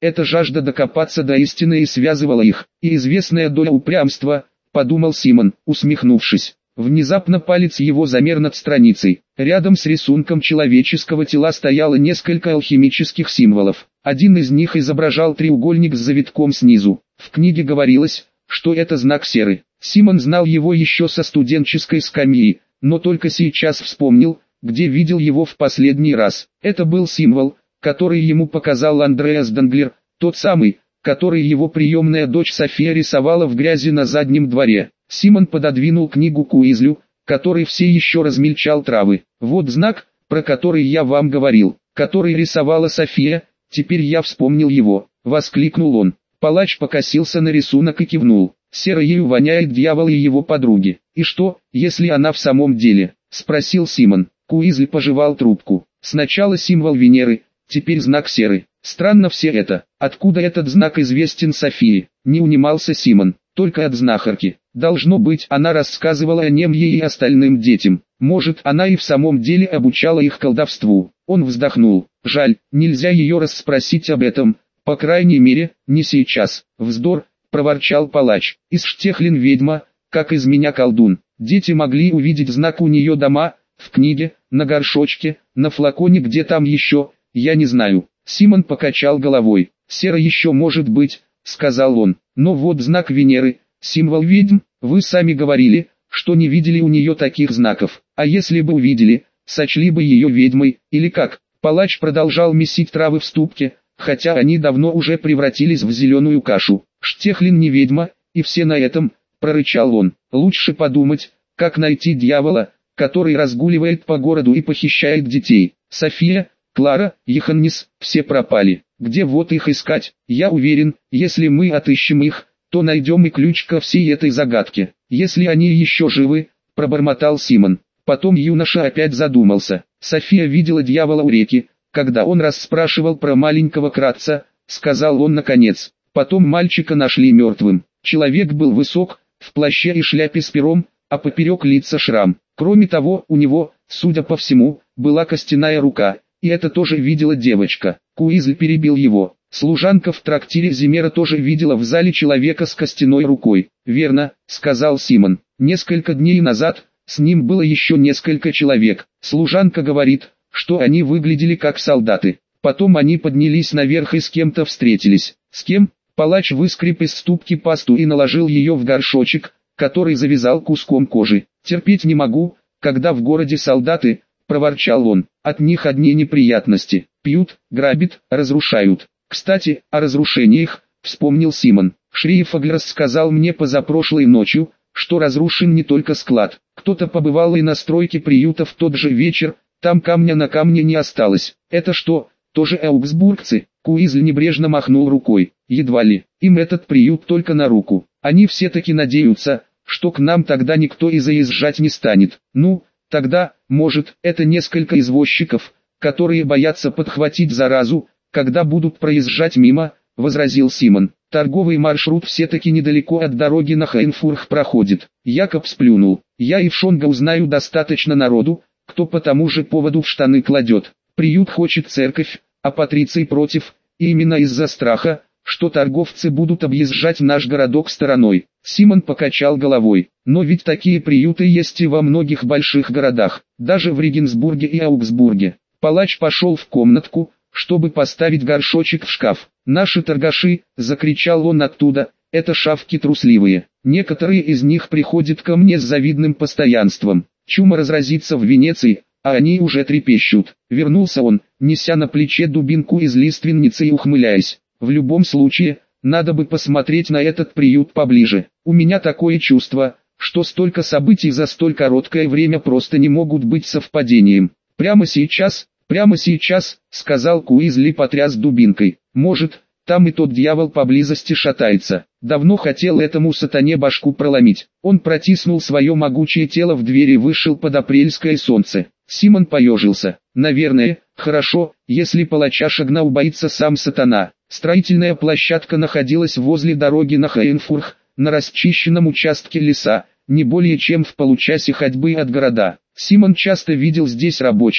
A: Эта жажда докопаться до истины и связывала их, и известная доля упрямства, подумал Симон, усмехнувшись. Внезапно палец его замер над страницей. Рядом с рисунком человеческого тела стояло несколько алхимических символов. Один из них изображал треугольник с завитком снизу. В книге говорилось, что это знак серы. Симон знал его еще со студенческой скамьи, но только сейчас вспомнил, где видел его в последний раз. Это был символ, который ему показал Андреас Данглер, тот самый, который его приемная дочь София рисовала в грязи на заднем дворе. Симон пододвинул книгу к Уизлю, который все еще размельчал травы. «Вот знак, про который я вам говорил, который рисовала София, теперь я вспомнил его», — воскликнул он. Палач покосился на рисунок и кивнул. «Серо ею воняет дьявол и его подруги. И что, если она в самом деле?» — спросил Симон. Уизли пожевал трубку. «Сначала символ Венеры, теперь знак серы. Странно все это. Откуда этот знак известен Софии?» — не унимался Симон. «Только от знахарки. Должно быть, она рассказывала о нем ей и остальным детям. Может, она и в самом деле обучала их колдовству». Он вздохнул. «Жаль, нельзя ее расспросить об этом, по крайней мере, не сейчас». «Вздор», — проворчал палач. «Из Штехлин ведьма, как из меня колдун. Дети могли увидеть знак у нее дома, в книге, на горшочке, на флаконе, где там еще, я не знаю». Симон покачал головой. «Сера еще может быть», — сказал он. «Но вот знак Венеры, символ ведьм, вы сами говорили, что не видели у нее таких знаков. А если бы увидели, сочли бы ее ведьмой, или как?» Палач продолжал месить травы в ступке, хотя они давно уже превратились в зеленую кашу. «Штехлин не ведьма, и все на этом», — прорычал он. «Лучше подумать, как найти дьявола, который разгуливает по городу и похищает детей. София, Клара, Йоханнес, все пропали. Где вот их искать? Я уверен, если мы отыщем их, то найдем и ключ ко всей этой загадке. Если они еще живы», — пробормотал Симон. Потом юноша опять задумался. «София видела дьявола у реки, когда он расспрашивал про маленького Кратца», — сказал он наконец. «Потом мальчика нашли мертвым. Человек был высок, в плаще и шляпе с пером, а поперек лица шрам. Кроме того, у него, судя по всему, была костяная рука, и это тоже видела девочка». Уизли перебил его. «Служанка в трактире Зимера тоже видела в зале человека с костяной рукой». «Верно», — сказал Симон. «Несколько дней назад с ним было еще несколько человек. Служанка говорит, что они выглядели как солдаты. Потом они поднялись наверх и с кем-то встретились». «С кем?» Палач выскреб из ступки пасту и наложил ее в горшочек, который завязал куском кожи. «Терпеть не могу, когда в городе солдаты», — проворчал он. «От них одни неприятности. Пьют, грабят, разрушают». «Кстати, о разрушениях», — вспомнил Симон. «Шриефагль рассказал мне позапрошлой ночью, что разрушен не только склад. Кто-то побывал и на стройке приюта в тот же вечер, там камня на камне не осталось. Это что, тоже аугсбургцы?» Уизли небрежно махнул рукой. «Едва ли. Им этот приют только на руку. Они все-таки надеются, что к нам тогда никто и заезжать не станет. Ну, тогда, может, это несколько извозчиков, которые боятся подхватить заразу, когда будут проезжать мимо», — возразил Симон. «Торговый маршрут все-таки недалеко от дороги на Хайнфурх проходит». Якоб сплюнул. «Я и в Шонга узнаю достаточно народу, кто по тому же поводу в штаны кладет. Приют хочет церковь, а патриций против, и именно из-за страха, что торговцы будут объезжать наш городок стороной». Симон покачал головой. «Но ведь такие приюты есть и во многих больших городах, даже в Регенсбурге и Аугсбурге». Палач пошел в комнатку, чтобы поставить горшочек в шкаф. «Наши торгаши», — закричал он оттуда, — «это шавки трусливые. Некоторые из них приходят ко мне с завидным постоянством. Чума разразится в Венеции, а они уже трепещут». Вернулся он, неся на плече дубинку из лиственницы и ухмыляясь. «В любом случае, надо бы посмотреть на этот приют поближе. У меня такое чувство, что столько событий за столь короткое время просто не могут быть совпадением. Прямо сейчас, прямо сейчас», — сказал Уизли, потряс дубинкой. «Может, там и тот дьявол поблизости шатается. Давно хотел этому сатане башку проломить». Он протиснул свое могучее тело в дверь и вышел под апрельское солнце. Симон поежился. «Наверное, хорошо, если палача Шагнау боится сам сатана». Строительная площадка находилась возле дороги на Хайнфурх, на расчищенном участке леса, не более чем в получасе ходьбы от города. Симон часто видел здесь рабочих,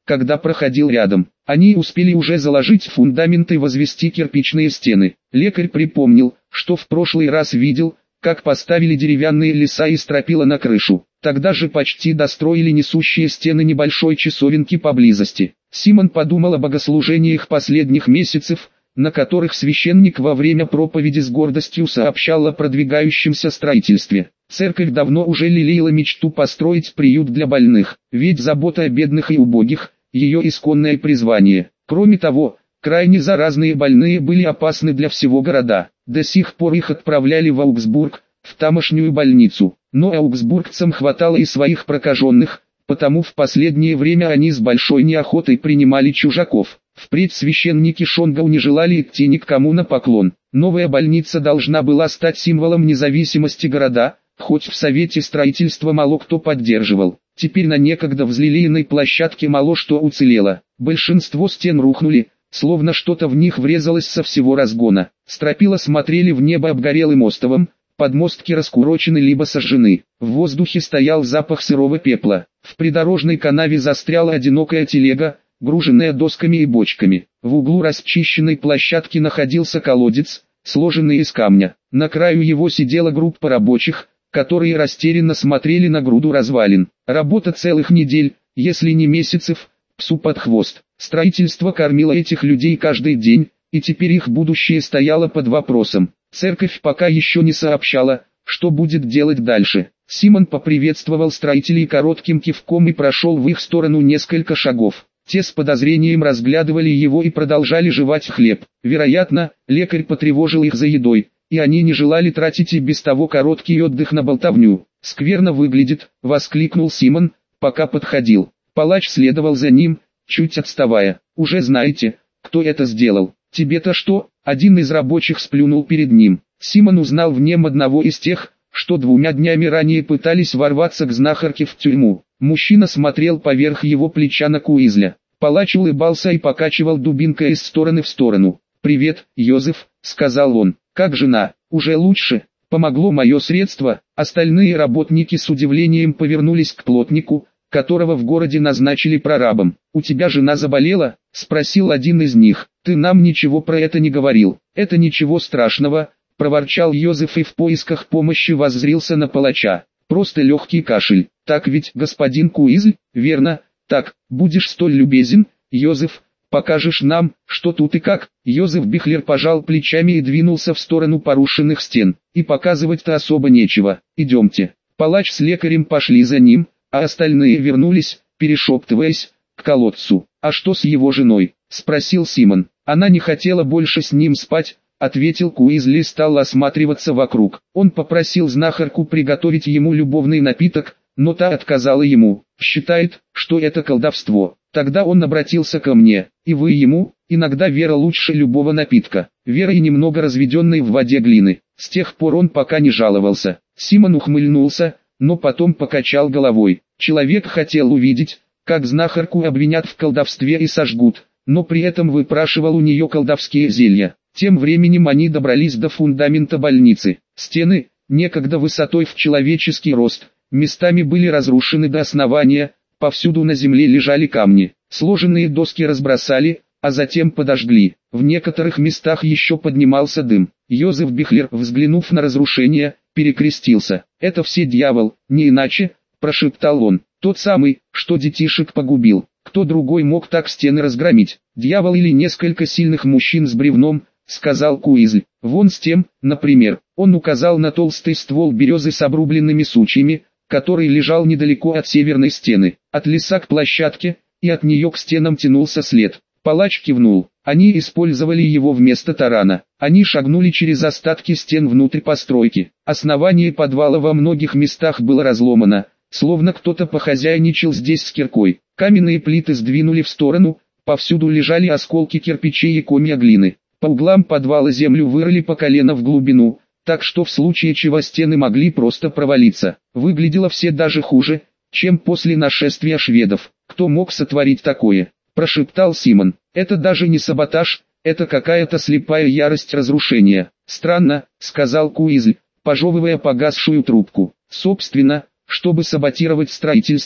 A: когда проходил рядом. Они успели уже заложить фундамент и возвести кирпичные стены. Лекарь припомнил, что в прошлый раз видел, как поставили деревянные леса и стропила на крышу. Тогда же почти достроили несущие стены небольшой часовенки поблизости. Симон подумал о богослужениях последних месяцев, на которых священник во время проповеди с гордостью сообщал о продвигающемся строительстве. Церковь давно уже лелеяла мечту построить приют для больных, ведь забота о бедных и убогих – ее исконное призвание. Кроме того, крайне заразные больные были опасны для всего города. До сих пор их отправляли в Аугсбург, в тамошнюю больницу. Но аугсбургцам хватало и своих прокаженных, потому в последнее время они с большой неохотой принимали чужаков. Впредь священники Шонгау не желали идти ни к кому на поклон. Новая больница должна была стать символом независимости города, хоть в Совете строительства мало кто поддерживал. Теперь на некогда взлелеянной площадке мало что уцелело. Большинство стен рухнули, словно что-то в них врезалось со всего разгона. Стропила смотрели в небо обгорелым остовом, подмостки раскурочены либо сожжены. В воздухе стоял запах сырого пепла. В придорожной канаве застряла одинокая телега, груженная досками и бочками. В углу расчищенной площадки находился колодец, сложенный из камня. На краю его сидела группа рабочих, которые растерянно смотрели на груду развалин. Работа целых недель, если не месяцев, псу под хвост. Строительство кормило этих людей каждый день, и теперь их будущее стояло под вопросом. Церковь пока еще не сообщала, что будет делать дальше. Симон поприветствовал строителей коротким кивком и прошел в их сторону несколько шагов. Те с подозрением разглядывали его и продолжали жевать хлеб. Вероятно, лекарь потревожил их за едой, и они не желали тратить и без того короткий отдых на болтовню. «Скверно выглядит», — воскликнул Симон, пока подходил. Палач следовал за ним, чуть отставая. «Уже знаете, кто это сделал?» «Тебе-то что?» — один из рабочих сплюнул перед ним. Симон узнал в нем одного из тех, что двумя днями ранее пытались ворваться к знахарке в тюрьму. Мужчина смотрел поверх его плеча на Куизля. Палач улыбался и покачивал дубинкой из стороны в сторону. «Привет, Йозеф», — сказал он. «Как жена? Уже лучше? Помогло мое средство?» Остальные работники с удивлением повернулись к плотнику, которого в городе назначили прорабом. «У тебя жена заболела?» — спросил один из них. «Ты нам ничего про это не говорил». «Это ничего страшного», — проворчал Йозеф и в поисках помощи воззрился на палача. «Просто легкий кашель. Так ведь, господин Куизль?» «Верно. Так, будешь столь любезен, Йозеф, покажешь нам, что тут и как». Йозеф Бихлер пожал плечами и двинулся в сторону порушенных стен. «И показывать-то особо нечего. Идемте». Палач с лекарем пошли за ним, а остальные вернулись, перешептываясь, к колодцу. «А что с его женой?» — спросил Симон. «Она не хотела больше с ним спать», — ответил Куизли и стал осматриваться вокруг. Он попросил знахарку приготовить ему любовный напиток, но та отказала ему. «Считает, что это колдовство». Тогда он обратился ко мне. «И вы ему?» «Иногда вера лучше любого напитка. Вера и немного разведенной в воде глины». С тех пор он пока не жаловался. Симон ухмыльнулся, но потом покачал головой. Человек хотел увидеть, как знахарку обвинят в колдовстве и сожгут, но при этом выпрашивал у нее колдовские зелья. Тем временем они добрались до фундамента больницы. Стены, некогда высотой в человеческий рост, местами были разрушены до основания, повсюду на земле лежали камни. Сложенные доски разбросали, а затем подожгли. В некоторых местах еще поднимался дым. Йозеф Бихлер, взглянув на разрушение, перекрестился. «Это все дьявол, не иначе», — прошептал он. «Тот самый, что детишек погубил. Кто другой мог так стены разгромить? Дьявол или несколько сильных мужчин с бревном», — сказал Куизль. «Вон с тем, например». Он указал на толстый ствол березы с обрубленными сучьями, который лежал недалеко от северной стены. От леса к площадке, и от нее к стенам тянулся след. Палач кивнул. Они использовали его вместо тарана. Они шагнули через остатки стен внутрь постройки. Основание подвала во многих местах было разломано, словно кто-то похозяйничал здесь с киркой. Каменные плиты сдвинули в сторону, повсюду лежали осколки кирпичей и комья глины. По углам подвала землю вырыли по колено в глубину, так что в случае чего стены могли просто провалиться. Выглядело все даже хуже, чем после нашествия шведов. «Кто мог сотворить такое?» – прошептал Симон. «Это даже не саботаж, это какая-то слепая ярость разрушения». «Странно», – сказал Куизль, пожевывая погасшую трубку. «Собственно, чтобы саботировать строительство,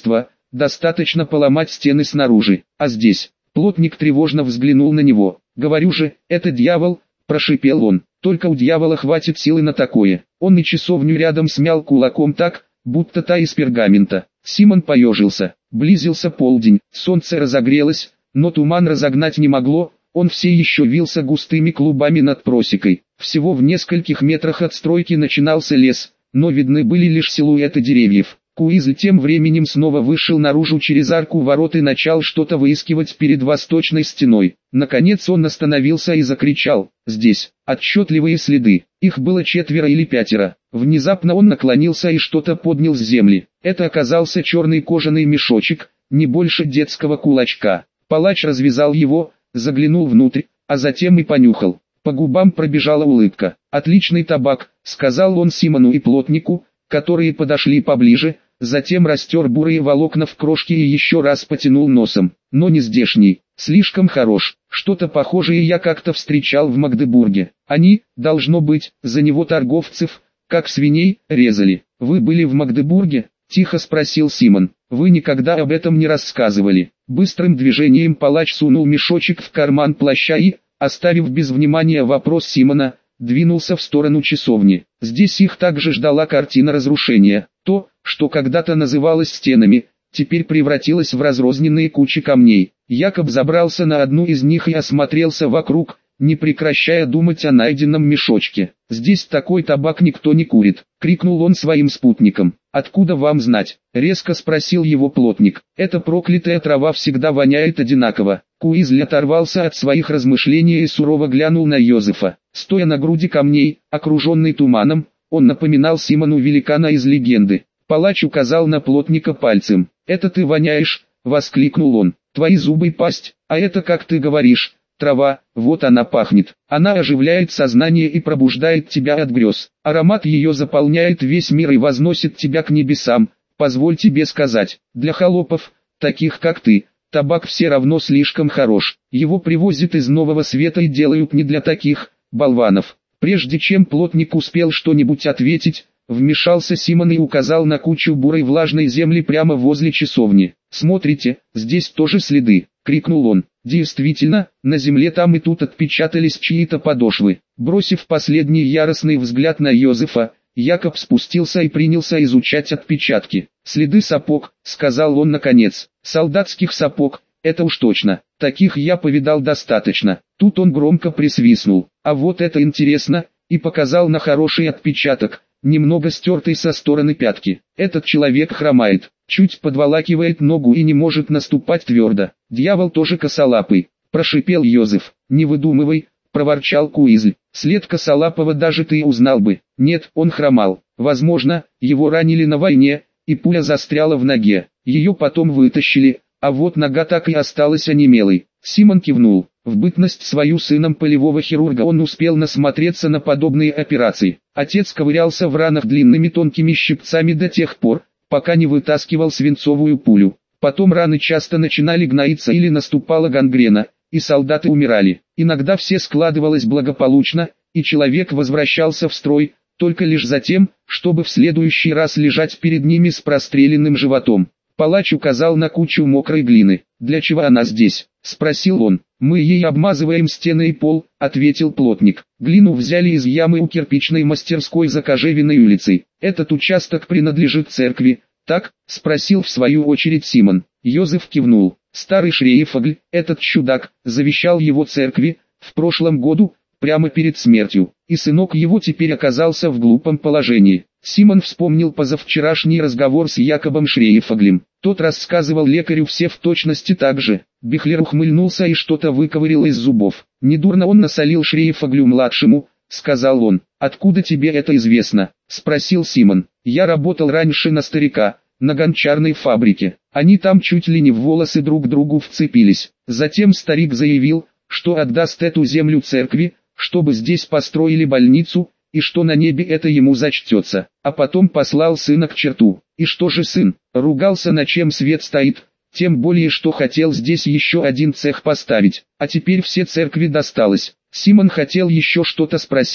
A: достаточно поломать стены снаружи, а здесь... Плотник тревожно взглянул на него. «Говорю же, это дьявол», – прошипел он. «Только у дьявола хватит силы на такое». Он и часовню рядом смял кулаком так, будто та из пергамента. Симон поежился. Близился полдень, солнце разогрелось, но туман разогнать не могло, он все еще вился густыми клубами над просекой. Всего в нескольких метрах от стройки начинался лес, но видны были лишь силуэты деревьев. Куизль тем временем снова вышел наружу через арку ворот и начал что-то выискивать перед восточной стеной. Наконец он остановился и закричал: «Здесь отчетливые следы». Их было четверо или пятеро. Внезапно он наклонился и что-то поднял с земли. Это оказался черный кожаный мешочек, не больше детского кулачка. Палач развязал его, заглянул внутрь, а затем и понюхал. По губам пробежала улыбка. «Отличный табак», — сказал он Симону и плотнику, которые подошли поближе. Затем растер бурые волокна в крошке и еще раз потянул носом. Но не здешний, слишком хорош. Что-то похожее я как-то встречал в Магдебурге. Они, должно быть, за него торговцев, как свиней, резали. «Вы были в Магдебурге?» – тихо спросил Симон. «Вы никогда об этом не рассказывали». Быстрым движением палач сунул мешочек в карман плаща и, оставив без внимания вопрос Симона, двинулся в сторону часовни. Здесь их также ждала картина разрушения. То, что когда-то называлось стенами, теперь превратилось в разрозненные кучи камней. Якоб забрался на одну из них и осмотрелся вокруг, не прекращая думать о найденном мешочке. «Здесь такой табак никто не курит», — крикнул он своим спутникам. «Откуда вам знать?» — резко спросил его плотник. «Эта проклятая трава всегда воняет одинаково». Куизль оторвался от своих размышлений и сурово глянул на Йозефа. Стоя на груди камней, окруженный туманом, он напоминал Симону великана из легенды. Палач указал на плотника пальцем. «Это ты воняешь!» — воскликнул он. «Твои зубы и пасть, а это, как ты говоришь, трава, вот она пахнет. Она оживляет сознание и пробуждает тебя от грез. Аромат ее заполняет весь мир и возносит тебя к небесам. Позволь тебе сказать, для холопов, таких как ты, табак все равно слишком хорош. Его привозят из Нового Света и делают не для таких болванов». Прежде чем плотник успел что-нибудь ответить, вмешался Симон и указал на кучу бурой влажной земли прямо возле часовни. «Смотрите, здесь тоже следы!» — крикнул он. Действительно, на земле там и тут отпечатались чьи-то подошвы. Бросив последний яростный взгляд на Йозефа, Якоб спустился и принялся изучать отпечатки. «Следы сапог», — сказал он наконец. «Солдатских сапог, это уж точно. Таких я повидал достаточно». Тут он громко присвистнул. «А вот это интересно», и показал на хороший отпечаток, немного стертый со стороны пятки. «Этот человек хромает, чуть подволакивает ногу и не может наступать твердо. Дьявол тоже косолапый», — прошипел Йозеф. «Не выдумывай», — проворчал Куизль. «След косолапого даже ты узнал бы». «Нет, он хромал. Возможно, его ранили на войне, и пуля застряла в ноге. Ее потом вытащили, а вот нога так и осталась онемелой». Симон кивнул. В бытность свою сыном полевого хирурга он успел насмотреться на подобные операции. Отец ковырялся в ранах длинными тонкими щипцами до тех пор, пока не вытаскивал свинцовую пулю. Потом раны часто начинали гноиться или наступала гангрена, и солдаты умирали. Иногда все складывалось благополучно, и человек возвращался в строй, только лишь за тем, чтобы в следующий раз лежать перед ними с простреленным животом. Палач указал на кучу мокрой глины. «Для чего она здесь?» — спросил он. «Мы ей обмазываем стены и пол», — ответил плотник. «Глину взяли из ямы у кирпичной мастерской за Кожевиной улицей. Этот участок принадлежит церкви, так?» — спросил в свою очередь Симон. Йозеф кивнул. «Старый Шрейфагль, этот чудак, завещал его церкви, в прошлом году, прямо перед смертью, и сынок его теперь оказался в глупом положении». Симон вспомнил позавчерашний разговор с Якобом Шрейфаглем. Тот рассказывал лекарю все в точности так же. Бихлер ухмыльнулся и что-то выковырял из зубов. «Недурно он насолил Шрейфаглю-младшему», — сказал он. «Откуда тебе это известно?» — спросил Симон. «Я работал раньше на старика, на гончарной фабрике. Они там чуть ли не в волосы друг другу вцепились. Затем старик заявил, что отдаст эту землю церкви, чтобы здесь построили больницу, и что на небе это ему зачтется, а потом послал сына к черту. И что же сын? Ругался, на чем свет стоит, тем более что хотел здесь еще один цех поставить, а теперь все церкви досталось». Симон хотел еще что-то спросить,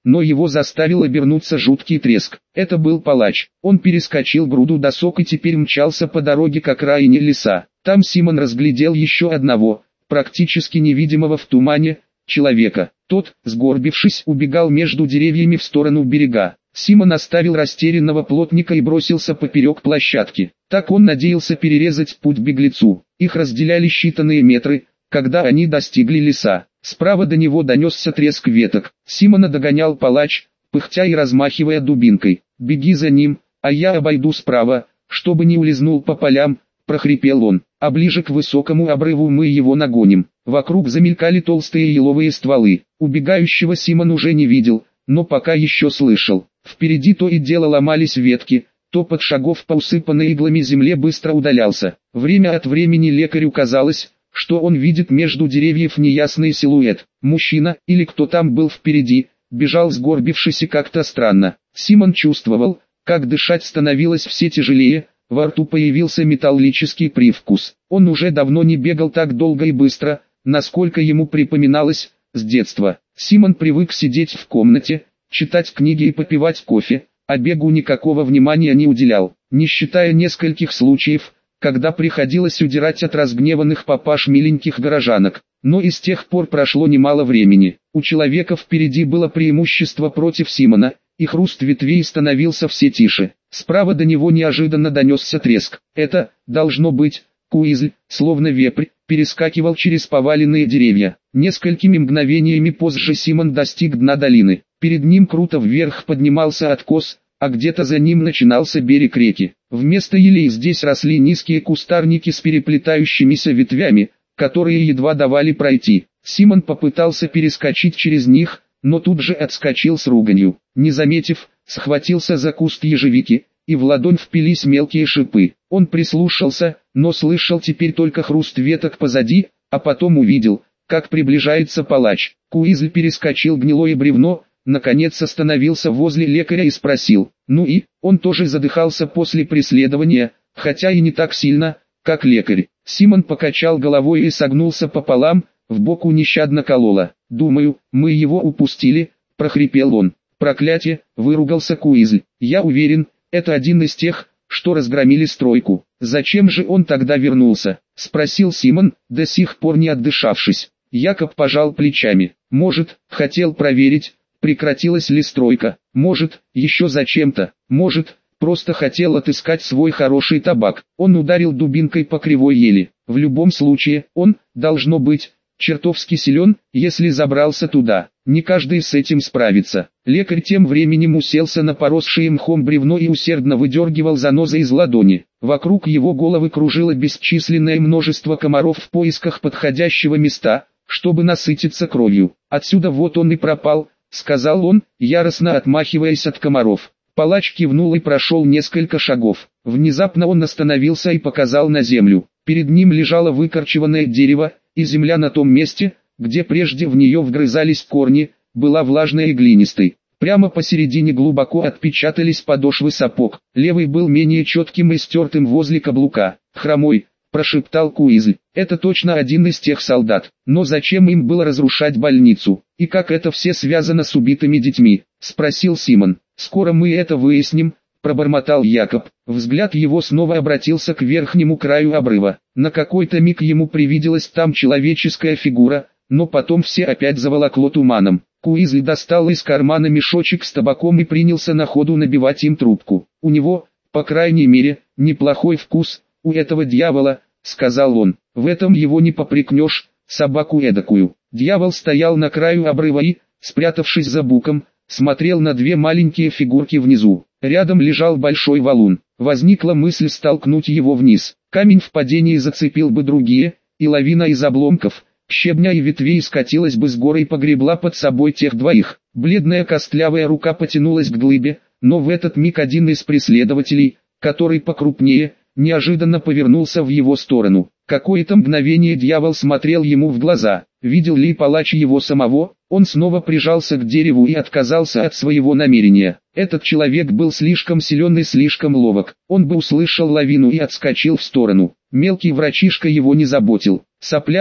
A: но его заставил обернуться жуткий треск. Это был палач. Он перескочил груду досок и теперь мчался по дороге к окраине леса. Там Симон разглядел еще одного, практически невидимого в тумане, человека. Тот, сгорбившись, убегал между деревьями в сторону берега. Симон оставил растерянного плотника и бросился поперек площадки. Так он надеялся перерезать путь беглецу. Их разделяли считанные метры, когда они достигли леса. Справа до него донесся треск веток. Симона догонял палач, пыхтя и размахивая дубинкой. «Беги за ним, а я обойду справа, чтобы не улизнул по полям», — прохрипел он. «А ближе к высокому обрыву мы его нагоним». Вокруг замелькали толстые еловые стволы. Убегающего Симон уже не видел, но пока еще слышал. Впереди то и дело ломались ветки, топот шагов по усыпанной иглами земле быстро удалялся. Время от времени лекарю казалось, что он видит между деревьев неясный силуэт. Мужчина, или кто там был впереди, бежал сгорбившись и как-то странно. Симон чувствовал, как дышать становилось все тяжелее, во рту появился металлический привкус. Он уже давно не бегал так долго и быстро, насколько ему припоминалось, с детства. Симон привык сидеть в комнате, читать книги и попивать кофе, а бегу никакого внимания не уделял, не считая нескольких случаев, когда приходилось удирать от разгневанных папаш миленьких горожанок. Но и с тех пор прошло немало времени. У человека впереди было преимущество против Симона, и хруст ветвей становился все тише. Справа до него неожиданно донесся треск. Это, должно быть, Куизль, словно вепрь, перескакивал через поваленные деревья. Несколькими мгновениями позже Симон достиг дна долины. Перед ним круто вверх поднимался откос, а где-то за ним начинался берег реки. Вместо елей здесь росли низкие кустарники с переплетающимися ветвями, которые едва давали пройти. Симон попытался перескочить через них, но тут же отскочил с руганью. Не заметив, схватился за куст ежевики, и в ладонь впились мелкие шипы. Он прислушался, но слышал теперь только хруст веток позади, а потом увидел, как приближается палач. Куизль перескочил гнилое бревно, наконец остановился возле лекаря и спросил. Ну и, он тоже задыхался после преследования, хотя и не так сильно, как лекарь. Симон покачал головой и согнулся пополам, в боку нещадно кололо. «Думаю, мы его упустили», — прохрипел он. «Проклятие», — выругался Куизль. «Я уверен, это один из тех, что разгромили стройку. Зачем же он тогда вернулся?» — спросил Симон, до сих пор не отдышавшись. Якоб пожал плечами. «Может, хотел проверить, прекратилась ли стройка. Может, еще зачем-то. Может, просто хотел отыскать свой хороший табак». Он ударил дубинкой по кривой ели. В любом случае, он, должно быть, чертовски силен, если забрался туда. Не каждый с этим справится. Лекарь тем временем уселся на поросшее мхом бревно и усердно выдергивал занозы из ладони. Вокруг его головы кружило бесчисленное множество комаров в поисках подходящего места, чтобы насытиться кровью. «Отсюда вот он и пропал», — сказал он, яростно отмахиваясь от комаров. Палач кивнул и прошел несколько шагов. Внезапно он остановился и показал на землю. Перед ним лежало выкорчеванное дерево, и земля на том месте, где прежде в нее вгрызались корни, была влажной и глинистой. Прямо посередине глубоко отпечатались подошвы сапог. Левый был менее четким и стертым возле каблука. «Хромой», — прошептал Куизль. «Это точно один из тех солдат. Но зачем им было разрушать больницу? И как это все связано с убитыми детьми?» — спросил Симон. «Скоро мы это выясним», — пробормотал Якоб. Взгляд его снова обратился к верхнему краю обрыва. На какой-то миг ему привиделась там человеческая фигура, но потом все опять заволокло туманом. Куизль достал из кармана мешочек с табаком и принялся на ходу набивать им трубку. «У него, по крайней мере, неплохой вкус, у этого дьявола», — сказал он. «В этом его не попрекнешь, собаку эдакую». Дьявол стоял на краю обрыва и, спрятавшись за буком, смотрел на две маленькие фигурки внизу. Рядом лежал большой валун. Возникла мысль столкнуть его вниз. Камень в падении зацепил бы другие, и лавина из обломков, щебня и ветвей скатилась бы с горы и погребла под собой тех двоих. Бледная костлявая рука потянулась к глыбе, но в этот миг один из преследователей, который покрупнее, неожиданно повернулся в его сторону. Какое-то мгновение дьявол смотрел ему в глаза. Видел ли палач его самого? Он снова прижался к дереву и отказался от своего намерения. Этот человек был слишком силен и слишком ловок. Он бы услышал лавину и отскочил в сторону. Мелкий врачишка его не заботил. Сопляк,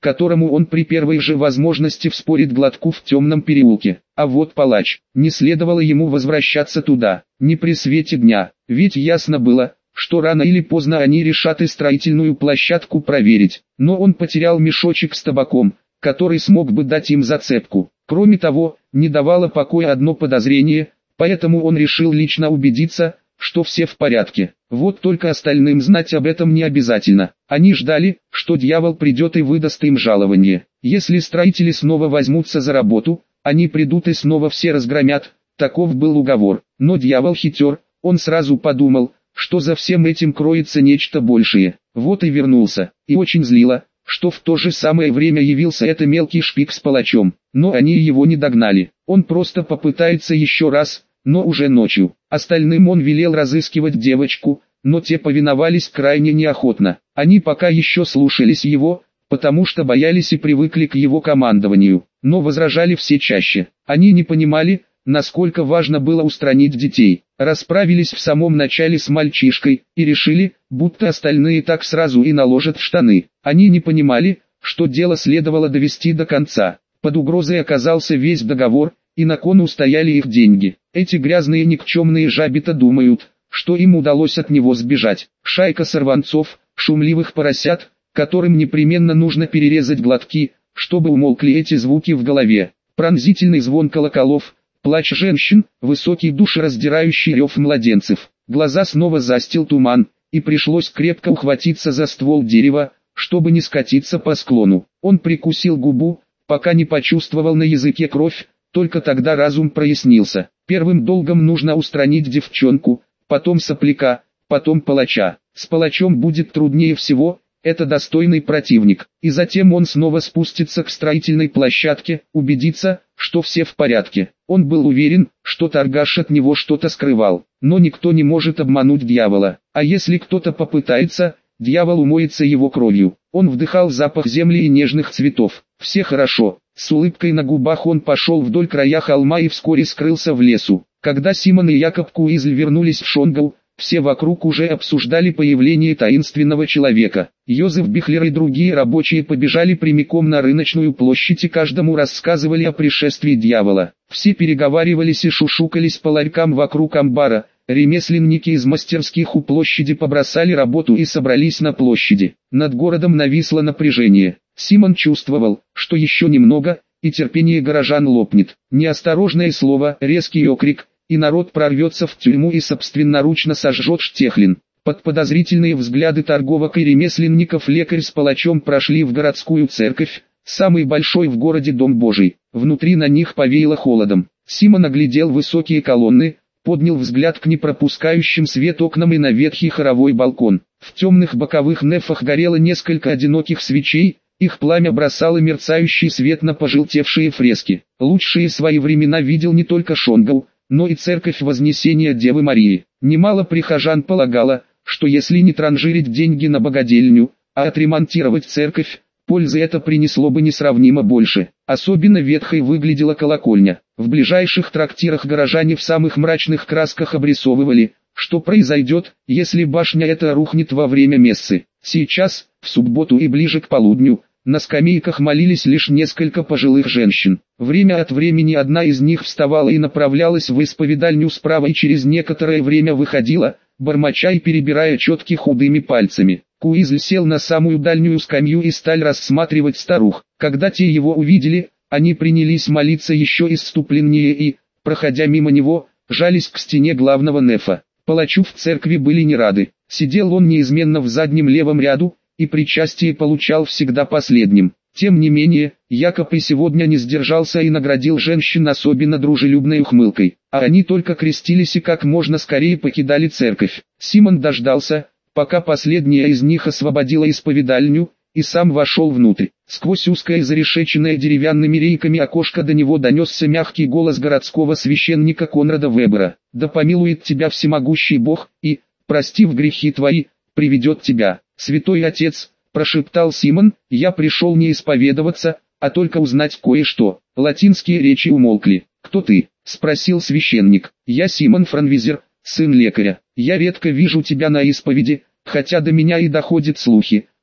A: которому он при первой же возможности вспорит глотку в темном переулке. А вот палач, не следовало ему возвращаться туда, не при свете дня, ведь ясно было, что рано или поздно они решат и строительную площадку проверить. Но он потерял мешочек с табаком, который смог бы дать им зацепку. Кроме того, не давало покоя одно подозрение, поэтому он решил лично убедиться, что все в порядке. Вот только остальным знать об этом не обязательно. Они ждали, что дьявол придет и выдаст им жалование. Если строители снова возьмутся за работу, они придут и снова все разгромят. Таков был уговор. Но дьявол хитер, он сразу подумал, что за всем этим кроется нечто большее. Вот и вернулся. И очень злило, что в то же самое время явился это мелкий шпик с палачом. Но они его не догнали. Он просто попытается еще раз, но уже ночью. Остальным он велел разыскивать девочку, но те повиновались крайне неохотно. Они пока еще слушались его, потому что боялись и привыкли к его командованию, но возражали все чаще. Они не понимали, насколько важно было устранить детей. Расправились в самом начале с мальчишкой и решили, будто остальные так сразу и наложат в штаны. Они не понимали, что дело следовало довести до конца. Под угрозой оказался весь договор, и на кону стояли их деньги. Эти грязные никчемные жабита думают, что им удалось от него сбежать. Шайка сорванцов, шумливых поросят, которым непременно нужно перерезать глотки, чтобы умолкли эти звуки в голове. Пронзительный звон колоколов, плач женщин, высокий душераздирающий рев младенцев. Глаза снова застил туман, и пришлось крепко ухватиться за ствол дерева, чтобы не скатиться по склону. Он прикусил губу, пока не почувствовал на языке кровь, только тогда разум прояснился. Первым долгом нужно устранить девчонку, потом сопляка, потом палача. С палачом будет труднее всего, это достойный противник. И затем он снова спустится к строительной площадке, убедиться, что все в порядке. Он был уверен, что торгаш от него что-то скрывал. Но никто не может обмануть дьявола. А если кто-то попытается, дьявол умоется его кровью. Он вдыхал запах земли и нежных цветов. Все хорошо. С улыбкой на губах он пошел вдоль края холма и вскоре скрылся в лесу. Когда Симон и Якоб Куизль вернулись в Шонгау, все вокруг уже обсуждали появление таинственного человека. Йозеф Бихлер и другие рабочие побежали прямиком на рыночную площадь и каждому рассказывали о пришествии дьявола. Все переговаривались и шушукались по ларькам вокруг амбара. Ремесленники из мастерских у площади побросали работу и собрались на площади. Над городом нависло напряжение. Симон чувствовал, что еще немного, и терпение горожан лопнет. Неосторожное слово, резкий окрик, и народ прорвется в тюрьму и собственноручно сожжет Штехлин. Под подозрительные взгляды торговок и ремесленников лекарь с палачом прошли в городскую церковь, самый большой в городе Дом Божий. Внутри на них повеяло холодом. Симон оглядел высокие колонны, поднял взгляд к непропускающим свет окнам и на ветхий хоровой балкон. В темных боковых нефах горело несколько одиноких свечей, их пламя бросало мерцающий свет на пожелтевшие фрески. Лучшие свои времена видел не только Шонгау, но и церковь Вознесения Девы Марии. Немало прихожан полагало, что если не транжирить деньги на богадельню, а отремонтировать церковь, пользы это принесло бы несравнимо больше. Особенно ветхой выглядела колокольня. В ближайших трактирах горожане в самых мрачных красках обрисовывали, что произойдет, если башня эта рухнет во время мессы. Сейчас, в субботу и ближе к полудню, на скамейках молились лишь несколько пожилых женщин. Время от времени одна из них вставала и направлялась в исповедальню справа и через некоторое время выходила, бормоча и перебирая четки худыми пальцами. Куизль сел на самую дальнюю скамью и стал рассматривать старух. Когда те его увидели, они принялись молиться еще исступленнее и, проходя мимо него, жались к стене главного нефа. Палачу в церкви были не рады. Сидел он неизменно в заднем левом ряду, и причастие получал всегда последним. Тем не менее, Якоб и сегодня не сдержался и наградил женщин особенно дружелюбной ухмылкой, а они только крестились и как можно скорее покидали церковь. Симон дождался, пока последняя из них освободила исповедальню, и сам вошел внутрь. Сквозь узкое зарешеченное деревянными рейками окошко до него донесся мягкий голос городского священника Конрада Вебера. «Да помилует тебя всемогущий Бог, и, простив грехи твои, приведет тебя». «Святой Отец», — прошептал Симон, — «я пришел не исповедоваться, а только узнать кое-что». Латинские речи умолкли. «Кто ты?» — спросил священник. «Я Симон Франвизер, сын лекаря. Я редко вижу тебя на исповеди, хотя до меня и доходят слухи,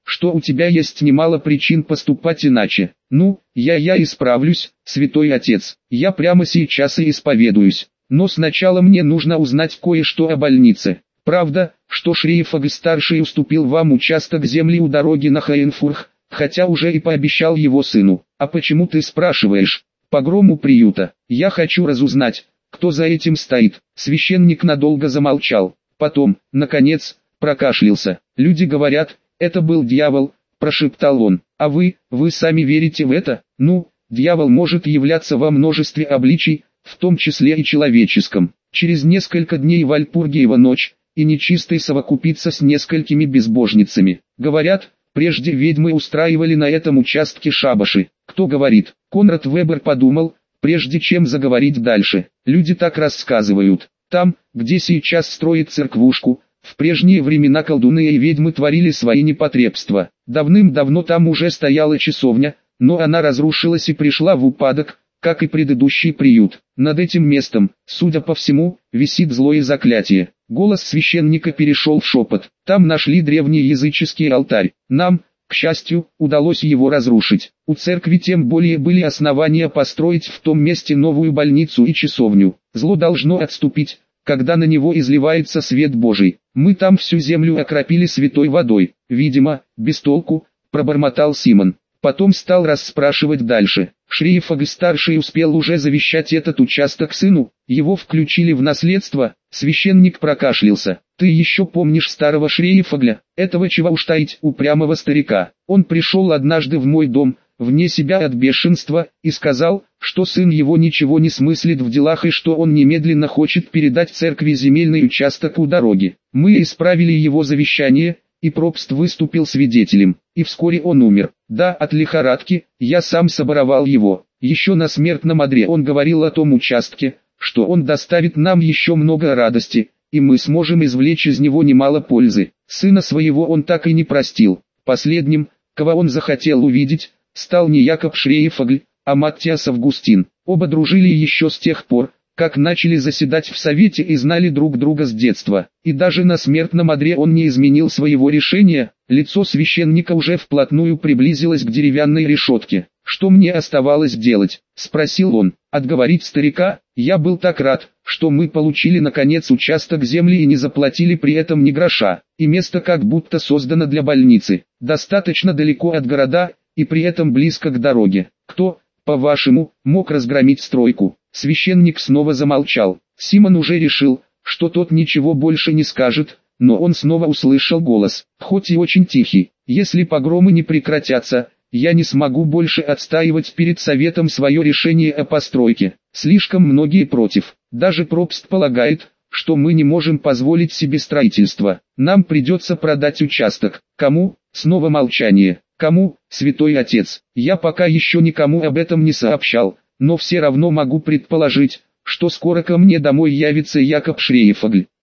A: что у тебя есть немало причин поступать иначе. Ну, я я исправлюсь, святой отец, я прямо сейчас и исповедуюсь. Но сначала мне нужно узнать кое-что о больнице. Правда, что Шрейфагль-старший уступил вам участок земли у дороги на Хайнфурх, хотя уже и пообещал его сыну. А почему ты спрашиваешь? Погрому приюта. Я хочу разузнать, кто за этим стоит. Священник надолго замолчал. Потом, наконец, прокашлялся. Люди говорят, это был дьявол, прошептал он. А вы, вы сами верите в это? Ну, дьявол может являться во множестве обличий, в том числе и человеческом. Через несколько дней Вальпургиева ночь, и нечистый совокупится с несколькими безбожницами. Говорят, прежде ведьмы устраивали на этом участке шабаши. Кто говорит? Конрад Вебер подумал, прежде чем заговорить дальше. Люди так рассказывают. Там, где сейчас строят церквушку, в прежние времена колдуны и ведьмы творили свои непотребства. Давным-давно там уже стояла часовня, но она разрушилась и пришла в упадок, как и предыдущий приют. Над этим местом, судя по всему, висит злое заклятие. Голос священника перешел в шепот. Там нашли древний языческий алтарь. Нам, к счастью, удалось его разрушить. У церкви тем более были основания построить в том месте новую больницу и часовню. Зло должно отступить, когда на него изливается свет Божий. Мы там всю землю окропили святой водой. Видимо, без толку, пробормотал Симон. Потом стал расспрашивать дальше. Шрейфагль-старший успел уже завещать этот участок сыну, его включили в наследство. Священник прокашлялся. Ты еще помнишь старого Шрейфагля, этого чего уж таить, упрямого старика. Он пришел однажды в мой дом, вне себя от бешенства, и сказал, что сын его ничего не смыслит в делах и что он немедленно хочет передать церкви земельный участок у дороги. Мы исправили его завещание, и пропст выступил свидетелем, и вскоре он умер. Да, от лихорадки, я сам соборовал его. Еще на смертном одре он говорил о том участке, что он доставит нам еще много радости, и мы сможем извлечь из него немало пользы. Сына своего он так и не простил. Последним, кого он захотел увидеть, стал не Якоб Шрейфагль, а Маттиас Августин. Оба дружили еще с тех пор, как начали заседать в совете и знали друг друга с детства. И даже на смертном одре он не изменил своего решения. Лицо священника уже вплотную приблизилось к деревянной решетке. «Что мне оставалось делать?» – спросил он. «Отговорить старика? Я был так рад, что мы получили наконец участок земли и не заплатили при этом ни гроша. И место как будто создано для больницы. Достаточно далеко от города, и при этом близко к дороге. Кто, по-вашему, мог разгромить стройку?» Священник снова замолчал. Симон уже решил, что тот ничего больше не скажет, но он снова услышал голос, хоть и очень тихий. «Если погромы не прекратятся, я не смогу больше отстаивать перед советом свое решение о постройке. Слишком многие против. Даже пропст полагает, что мы не можем позволить себе строительство. Нам придется продать участок. Кому?» Снова молчание. «Кому, святой отец? Я пока еще никому об этом не сообщал, но все равно могу предположить, что скоро ко мне домой явится Якоб Шрейфагль.